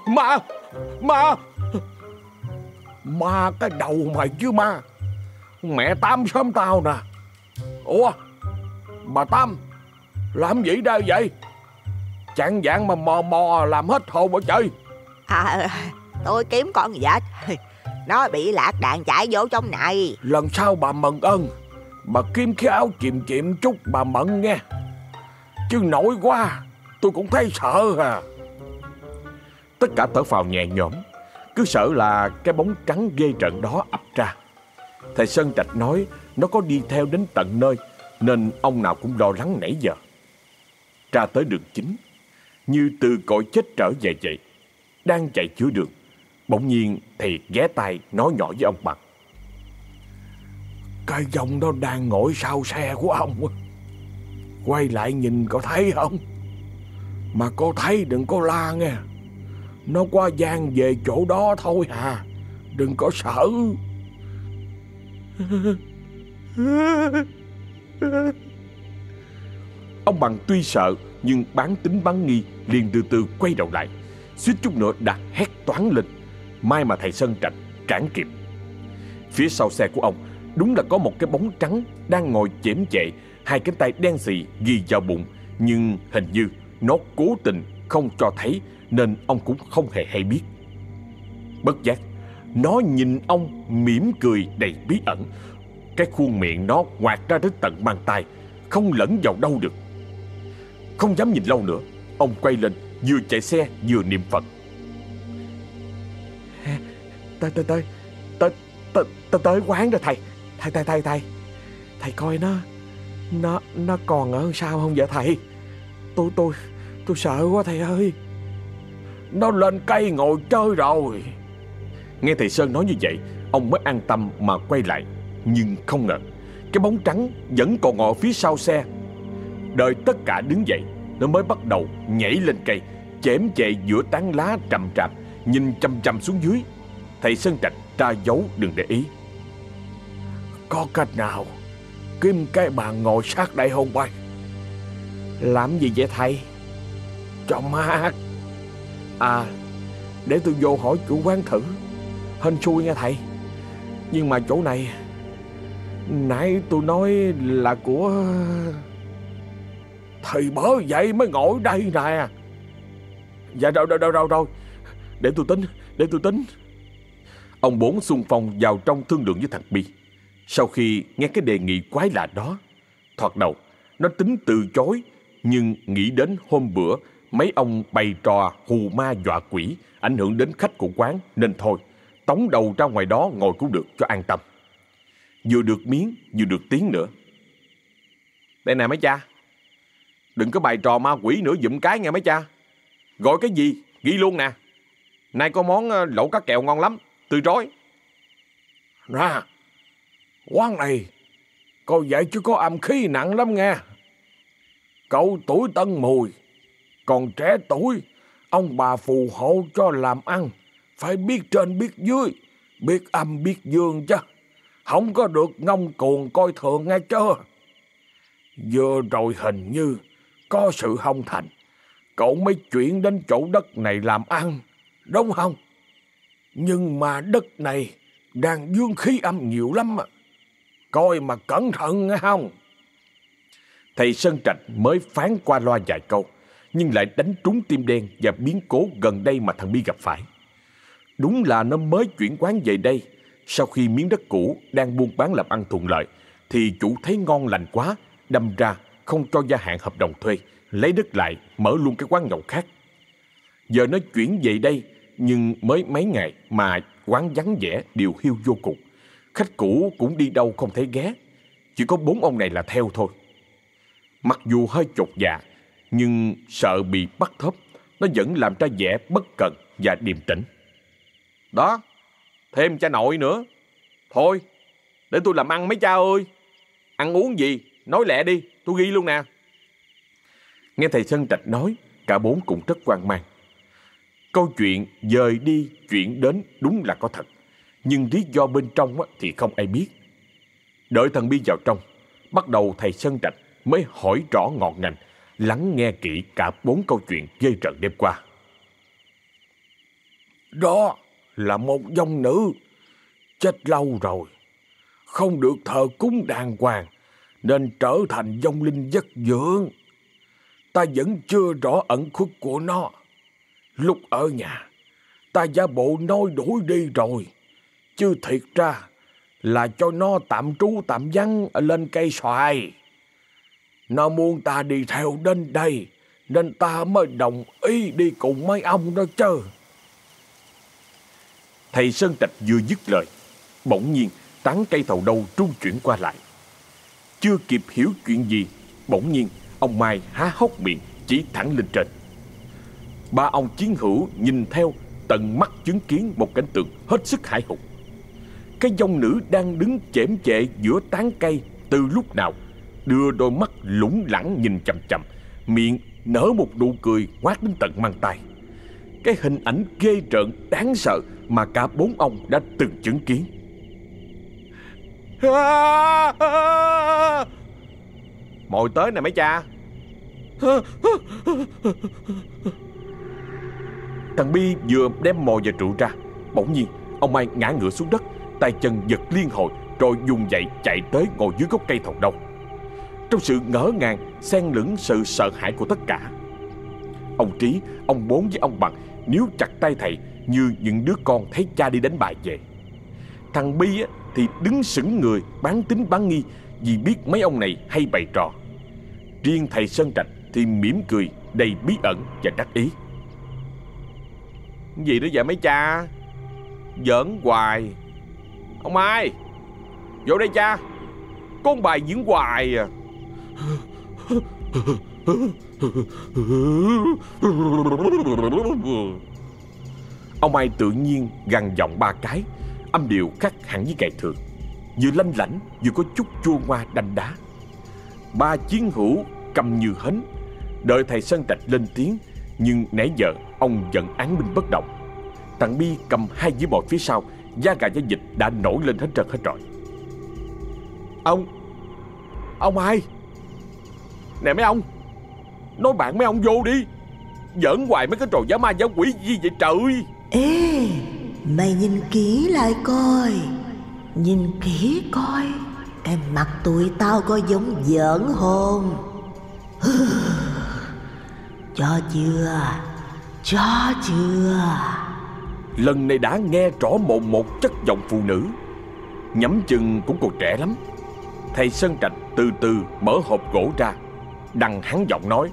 ma cái đầu mày chứ ma. Mẹ Tám sớm tao nè. Ủa, bà Tám làm gì đây vậy? Chạng vạng mà mò làm hết hồn ở trời. Tôi kiếm con vịt, nó bị lạc đàn chạy vô trong này. Lần sau bà Mận ơn, bà kiếm cái áo chìm chút bà Mận nghe. Chứ nổi quá tôi cũng thấy sợ à. Tất cả thở phào nhẹ nhõm, cứ sợ là cái bóng trắng ghê rợn đó ập ra. Thầy Sơn Trạch nói nó có đi theo đến tận nơi, nên ông nào cũng lo lắng nãy giờ. Ra tới đường chính, như từ cõi chết trở về vậy. Đang chạy giữa đường, bỗng nhiên thầy ghé tai nói nhỏ với ông Bằng. Cái dòng đó đang ngồi sau xe của ông. Quay lại nhìn có thấy không? Mà có thấy đừng có la nghe. Nó qua gian về chỗ đó thôi à, đừng có sợ. Ông Bằng tuy sợ nhưng bán tính bán nghi, liền từ từ quay đầu lại, suýt chút nữa đã hét toáng lên. May mà thầy Sơn Trạch cản kịp. Phía sau xe của ông đúng là có một cái bóng trắng đang ngồi chễm chệ, hai cánh tay đen xì ghi vào bụng, nhưng hình như nó cố tình không cho thấy, nên ông cũng không hề hay biết. Bất giác nó nhìn ông mỉm cười đầy bí ẩn. Cái khuôn miệng nó ngoạc ra đến tận mang tai, không lẫn vào đâu được. Không dám nhìn lâu nữa, ông quay lên, vừa chạy xe vừa niệm Phật. Tới quán rồi thầy. Thầy coi nó còn ở sao không vậy thầy? Tôi sợ quá thầy ơi. Nó lên cây ngồi chơi rồi. Nghe thầy Sơn nói như vậy, ông mới an tâm mà quay lại. Nhưng không ngờ cái bóng trắng vẫn còn ngồi phía sau xe. Đợi tất cả đứng dậy, nó mới bắt đầu nhảy lên cây, chễm chệ giữa tán lá rậm rạp, nhìn chăm chăm xuống dưới. Thầy Sơn Trạch ra dấu đừng để ý. Có cách nào kiếm cái bàn ngồi sát đây không bay? Làm gì vậy thầy? Cho mát. À, để tôi vô hỏi chủ quán thử. Hên xui nha thầy. Nhưng mà chỗ này nãy tôi nói là của thầy, bởi vậy mới ngồi đây nè. Dạ đâu. Để tôi tính. Ông Bốn xung phong vào trong thương lượng với thằng Bi. Sau khi nghe cái đề nghị quái lạ đó, thoạt đầu nó tính từ chối, nhưng nghĩ đến hôm bữa mấy ông bày trò hù ma dọa quỷ ảnh hưởng đến khách của quán, nên thôi, tống đầu ra ngoài đó ngồi cũng được cho an tâm. Vừa được miếng vừa được tiếng nữa. Đây nè mấy cha, đừng có bày trò ma quỷ nữa giùm cái nghe mấy cha. Gọi cái gì ghi luôn nè. Nay có món lẩu cá kèo ngon lắm, từ chối. Nè, quán này coi vậy chứ có âm khí nặng lắm nghe. Cậu tuổi Tân Mùi, còn trẻ tuổi, ông bà phù hộ cho làm ăn, phải biết trên biết dưới, biết âm biết dương chứ. không có được ngông cuồng coi thường nghe chưa. Vừa rồi hình như có sự không thành, cậu mới chuyển đến chỗ đất này làm ăn, đúng không? Nhưng mà đất này đang dương khí âm nhiều lắm, coi mà cẩn thận nghe không. Thầy Sơn Trạch mới phán qua loa vài câu, nhưng lại đánh trúng tim đen và biến cố gần đây mà thằng Bi gặp phải. Đúng là nó mới chuyển quán về đây, sau khi miếng đất cũ đang buôn bán làm ăn thuận lợi, thì chủ thấy ngon lành quá, đâm ra không cho gia hạn hợp đồng thuê, lấy đất lại mở luôn cái quán nhậu khác. Giờ nó chuyển về đây, nhưng mới mấy ngày mà quán vắng vẻ điều hiu vô cùng. Khách cũ cũng đi đâu không thấy ghé, chỉ có 4 ông này là theo thôi. Mặc dù hơi chột dạ, nhưng sợ bị bắt thóp, nó vẫn làm ra vẻ bất cần và điềm tĩnh. Đó, thêm cha nội nữa. Thôi, để tôi làm ăn mấy cha ơi. Ăn uống gì, nói lẹ đi, tôi ghi luôn nè. Nghe thầy Sơn Trạch nói, cả 4 cũng rất hoang mang. Câu chuyện dời đi, chuyển đến đúng là có thật, nhưng lý do bên trong thì không ai biết. Đợi thằng Bi vào trong, bắt đầu thầy Sơn Trạch mới hỏi rõ ngọn ngành, lắng nghe kỹ cả 4 câu chuyện ghê rợn đêm qua. Đó là một vong nữ, chết lâu rồi, không được thờ cúng đàng hoàng, nên trở thành vong linh vất vưởng. Ta vẫn chưa rõ ẩn khuất của nó. Lúc ở nhà, ta giả bộ nói đuổi đi rồi, chứ thiệt ra là cho nó tạm trú tạm vắng ở lên cây xoài. Nó muốn ta đi theo đến đây, nên ta mới đồng ý đi cùng mấy ông đó chứ. Thầy Sơn Trạch vừa dứt lời, bỗng nhiên tán cây thầu đâu trung chuyển qua lại. Chưa kịp hiểu chuyện gì, bỗng nhiên ông Mai há hốc miệng chỉ thẳng lên trên. 3 ông chiến hữu nhìn theo, tận mắt chứng kiến một cảnh tượng hết sức hãi hùng. Cái vong nữ đang đứng chễm chệ giữa tán cây từ lúc nào, đưa đôi mắt lủng lẳng nhìn chằm chằm, miệng nở một nụ cười ngoác đến tận mang tai. Cái hình ảnh ghê rợn đáng sợ mà cả 4 ông đã từng chứng kiến. Mồi tới nè mấy cha. Thằng Bi vừa đem mồi và rượu ra, bỗng nhiên ông Mai ngã ngửa xuống đất, tay chân giật liên hồi, rồi dùng dậy chạy tới ngồi dưới gốc cây thầu đâu. Trong sự ngỡ ngàng xen lẫn sự sợ hãi của tất cả, ông Trí, ông Bốn với ông Bằng níu chặt tay thầy như những đứa con thấy cha đi đánh bài về. Thằng Bi thì đứng sững người, bán tín bán nghi vì biết mấy ông này hay bày trò. Riêng thầy Sơn Trạch thì mỉm cười đầy bí ẩn và đắc ý. Gì nữa vậy mấy cha? Giỡn hoài. Ông Mai, vô đây cha, có một bài diễn hoài à. Ông Mai tự nhiên gằn giọng 3 cái, âm điệu khác hẳn với ngày thường, vừa lanh lảnh vừa có chút chua ngoa đanh đá. 3 chiến hữu câm như hến, đợi thầy Sơn Trạch lên tiếng, nhưng nãy giờ ông vẫn án binh bất động. Thằng Bi cầm 2 dĩa bò phía sau, da gà da vịt đã nổi lên hết trơn hết trọi. Ông Hai, nè mấy ông, nói bạn mấy ông vô đi, giỡn hoài mấy cái trò giả ma giả quỷ gì vậy trời. Ê, mày nhìn kỹ lại coi, nhìn kỹ coi, cái mặt tụi tao có giống giỡn không? Cho chưa? Lần này đã nghe rõ mồn một chất giọng phụ nữ, nhắm chừng cũng còn trẻ lắm. Thầy Sơn Trạch từ từ mở hộp gỗ ra, đằng hắn giọng nói: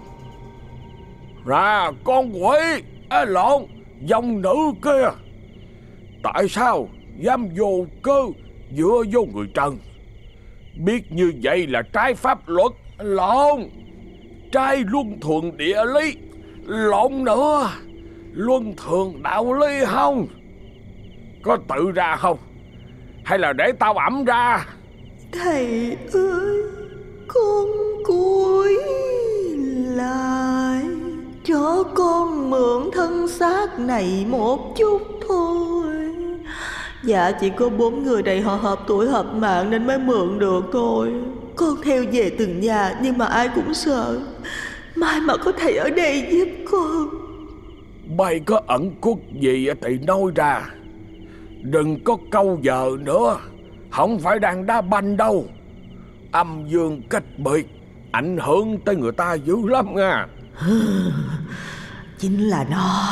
Ra con quỷ, lộn, dòng nữ kia, tại sao dám vô cơ dựa vô người trần? Biết như vậy là trái pháp luật, lộn, trái luân thường địa lý, lộn nữa, luân thường đạo lý không? Có tự ra không? Hay là để tao ẵm ra? Thầy ơi, con cúi lại, cho con mượn thân xác này một chút thôi. Dạ chỉ có 4 người này họ hợp tuổi hợp mạng nên mới mượn được thôi. Con theo về từng nhà nhưng mà ai cũng sợ. Mai mà có thầy ở đây giúp con. Mày có ẩn khuất gì thì nói ra. Đừng có câu giờ nữa. Không phải đang đá banh đâu. Âm dương cách biệt ảnh hưởng tới người ta dữ lắm nha. Chính là nó.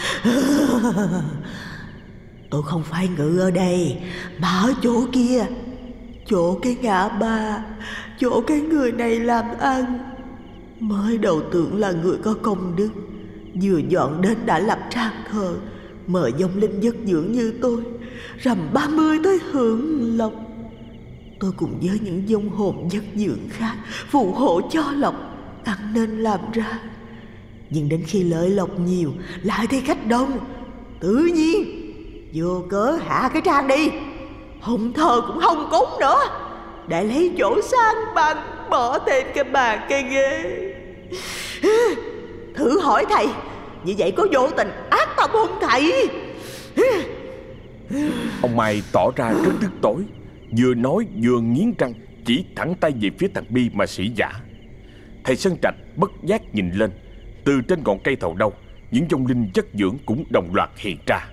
Tôi không phải ngự ở đây mà ở chỗ kia, chỗ cái ngã ba, chỗ cái người này làm ăn. Mới đầu tưởng là người có công đức, vừa dọn đến đã lập trang thờ, mời vong linh giấc dưỡng như tôi, rằm 30 tới hưởng lộc. Tôi cùng với những vong hồn giấc dưỡng khác phù hộ cho lộc ăn nên làm ra. Nhưng đến khi lợi lộc nhiều lại thấy khách đông, tự nhiên vô cớ hạ cái trang đi, không thờ cũng không cúng nữa, để lấy chỗ sang bằng bỏ thêm cái bàn cái ghế. Thử hỏi thầy, như vậy có vô tình ác tâm không thầy? Ông Mai tỏ ra rất tức tối, vừa nói vừa nghiến răng chỉ thẳng tay về phía thằng Bi mà sỉ vả. Thầy Sơn Trạch bất giác nhìn lên. Từ trên ngọn cây thầu đâu, những vong linh chất dưỡng cũng đồng loạt hiện ra.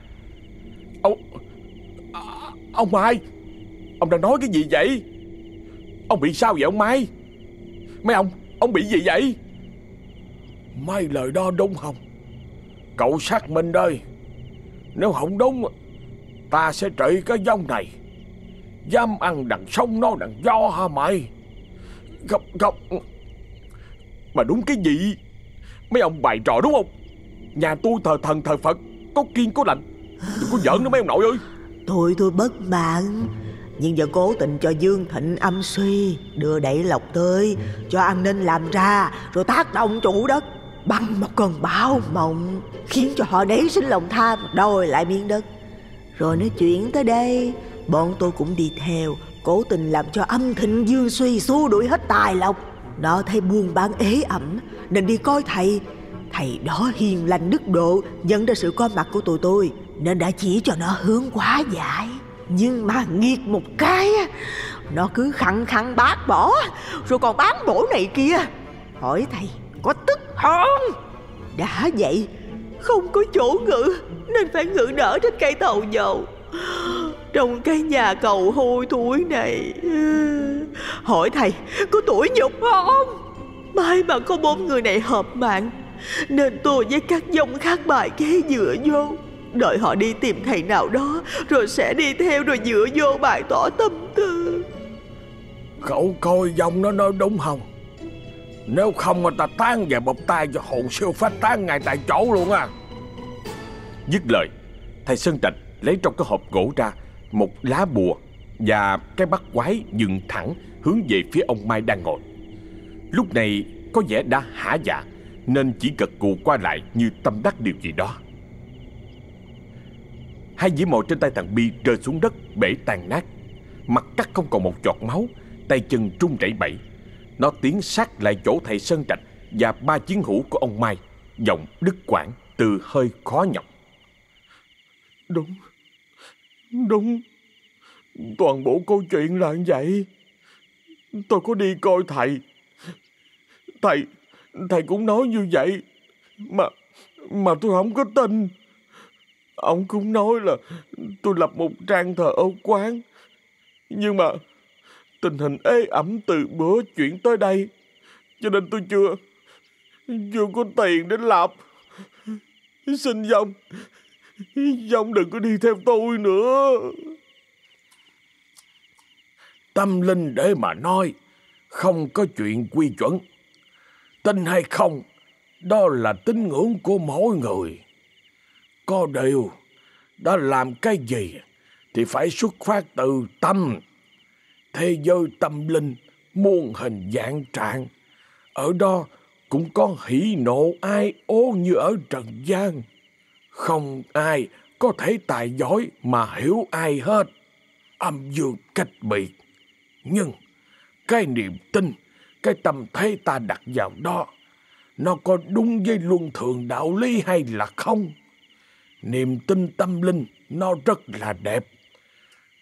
Ông Mai, ông đang nói cái gì vậy? Ông bị sao vậy ông Mai? Mấy ông bị gì vậy? Mấy lời đó đúng không? Cậu xác minh đây. Nếu không đúng, ta sẽ trị cái vong này. Dám ăn đằng sông nó đằng gió hả mày? Không. Mà đúng cái gì? Mấy ông bày trò đúng không? Nhà tôi thờ thần thờ Phật, có kiêng có lành. Đừng có giỡn nữa mấy ông nội ơi. Tôi bất mãn, nhưng giờ cố tình cho Dương Thịnh âm suy, đưa đẩy lộc tới, cho an ninh làm ra, rồi tác động chủ đất bằng một cơn bão mộng, khiến cho họ nảy sinh lòng tham đòi lại miếng đất. Rồi nói chuyện tới đây, bọn tôi cũng đi theo, cố tình làm cho âm thịnh dương suy, xua đuổi hết tài lộc. Nó thấy buôn bán ế ẩm nên đi coi thầy. Thầy đó hiền lành đức độ, nhận ra sự có mặt của tụi tôi nên đã chỉ cho nó hướng hóa giải. Nhưng mà nghiệt một cái, nó cứ khăng khăng bác bỏ, rồi còn bán bổ này kia. Hỏi thầy có tức không? Đã vậy không có chỗ ngự nên phải ngự nở trên cây thầu dầu, trong cái nhà cầu hôi thối này. Hỏi thầy có tủi nhục không? May mà có 4 người này hợp mạng nên tôi với các vong khác bài kế dựa vô, đợi họ đi tìm thầy nào đó rồi sẽ đi theo, rồi dựa vô bày tỏ tâm tư. Cậu coi vong nó nói đúng không? Nếu không mà ta tán về bọc tay cho hồn siêu phách tán ngay tại chỗ luôn à. Dứt lời, thầy Sơn Trạch lấy trong cái hộp gỗ ra một lá bùa và cái bắt quái dựng thẳng hướng về phía ông Mai đang ngồi. Lúc này có vẻ đã hả dạ nên chỉ gật gù qua lại như tâm đắc điều gì đó. Hai dĩa mồi trên tay thằng Bi rơi xuống đất bể tan nát, mặt cắt không còn một giọt máu, tay chân run rẩy bẩy. Nó tiến sát lại chỗ thầy Sơn Trạch và 3 chiến hữu của ông Mai, giọng đứt quãng từ hơi khó nhọc. Đúng, toàn bộ câu chuyện là như vậy. Tôi có đi coi thầy. Thầy cũng nói như vậy, mà tôi không có tin. Ông cũng nói là tôi lập một trang thờ ở quán, nhưng mà tình hình ế ẩm từ bữa chuyển tới đây, cho nên tôi chưa có tiền để lập. Xin vong đừng có đi theo tôi nữa. Tâm linh để mà nói, không có chuyện quy chuẩn. Tin hay không, đó là tín ngưỡng của mỗi người. Có điều, đã làm cái gì thì phải xuất phát từ tâm. Thế giới tâm linh muôn hình dạng trạng, ở đó cũng có hỉ nộ ai ố như ở trần gian. Không ai có thể tài giỏi mà hiểu ai hết. Âm dương cách biệt. Nhưng cái niềm tin, cái tâm thế ta đặt vào đó, nó có đúng với luân thường đạo lý hay là không? Niềm tin tâm linh nó rất là đẹp,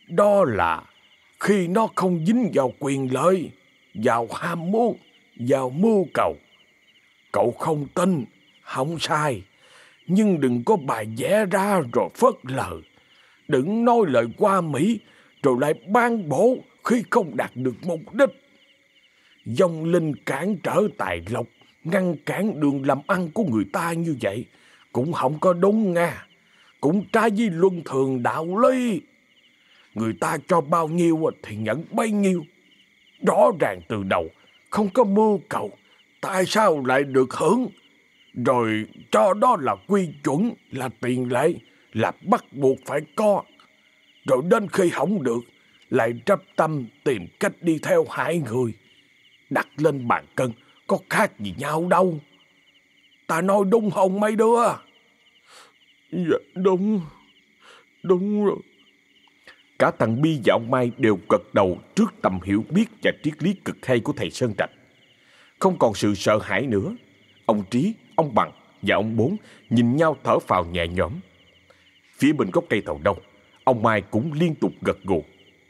Đó là khi nó không dính vào quyền lợi, vào ham muốn, vào mưu cầu. Cậu không tin, không sai. Nhưng đừng có bài vẽ ra rồi phớt lờ. Đừng nói lời qua mỹ rồi lại ban bổ khi không đạt được mục đích. Vong linh cản trở tài lộc, ngăn cản đường làm ăn của người ta như vậy cũng không có đúng nha. Cũng trái với luân thường đạo lý. Người ta cho bao nhiêu thì nhận bấy nhiêu. Rõ ràng từ đầu không có mưu cầu, tại sao lại được hưởng? Rồi cho đó là quy chuẩn, là tiền lệ, là bắt buộc phải có. Rồi đến khi không được, lại chấp tâm tìm cách đi theo hại người. Đặt lên bàn cân có khác gì nhau đâu. Ta nói đúng không mấy đứa? Dạ đúng. Đúng rồi. Cả thằng Bi và ông Mai đều gật đầu trước tầm hiểu biết và triết lý cực hay của thầy Sơn Trạch. Không còn sự sợ hãi nữa. Ông Trí, ông Bằng và ông Bốn nhìn nhau thở phào nhẹ nhõm. Phía bên gốc cây thầu đông, ông Mai cũng liên tục gật gù.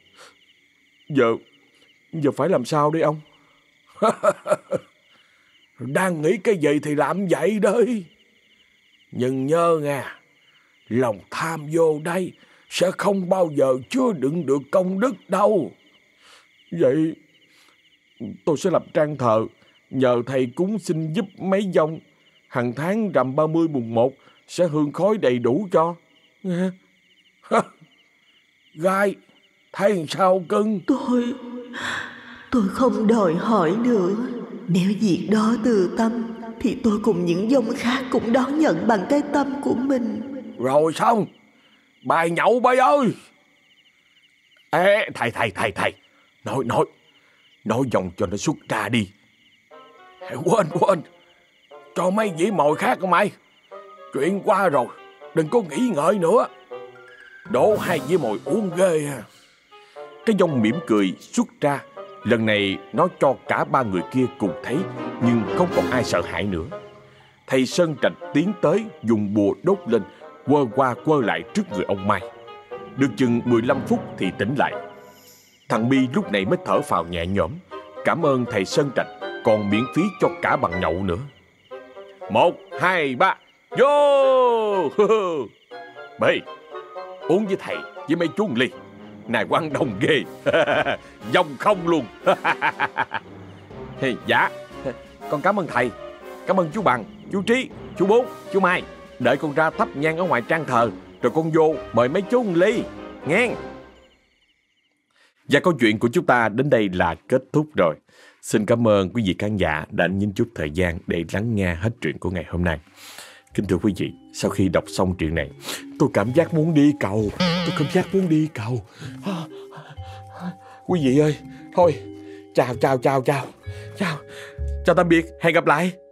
Giờ phải làm sao đây ông? Đang nghĩ cái gì thì làm vậy đấy. Nhưng nhớ nha, lòng tham vô đây sẽ không bao giờ chứa đựng được công đức đâu. Vậy tôi sẽ lập trang thờ, nhờ thầy cúng xin giúp mấy dòng. Hàng tháng rằm 30 mùng 1 sẽ hương khói đầy đủ cho. Nghe? Gai, thấy sao cưng? Tôi không đòi hỏi nữa. Nếu việc đó từ tâm thì tôi cùng những dòng khác cũng đón nhận bằng cái tâm của mình. Rồi xong, bài nhậu bay ơi. Ê, thầy, nói dòng cho nó xuất ra đi. Quên, cho mấy dĩ mồi khác không mày? Chuyện qua rồi, đừng có nghĩ ngợi nữa. Đổ 2 dĩ mồi uống ghê à. Cái dòng mỉm cười xuất ra. Lần này nó cho cả 3 người kia cùng thấy, nhưng không còn ai sợ hãi nữa. Thầy Sơn Trạch tiến tới, dùng bùa đốt lên, quơ qua quơ lại trước người ông Mai. Được chừng 15 phút thì tỉnh lại. Thằng Bi lúc này mới thở phào nhẹ nhõm, cảm ơn thầy Sơn Trạch, còn miễn phí cho cả bằng nhậu nữa. 1, 2, 3, vô! Bi, uống với thầy với mấy chú ly. Này quan đồng ghê. Dòng không luôn. Dạ, con cảm ơn thầy. Cảm ơn chú Bằng, chú Trí, chú Bốn, chú Mai. Đợi con ra thắp nhang ở ngoài trang thờ, rồi con vô mời mấy chú một ly nghe. Và câu chuyện của chúng ta đến đây là kết thúc rồi. Xin cảm ơn quý vị khán giả đã dành chút thời gian để lắng nghe hết truyện của ngày hôm nay. Kính thưa quý vị, sau khi đọc xong truyện này, tôi cảm giác muốn đi cầu. Quý vị ơi, thôi, chào tạm biệt, hẹn gặp lại.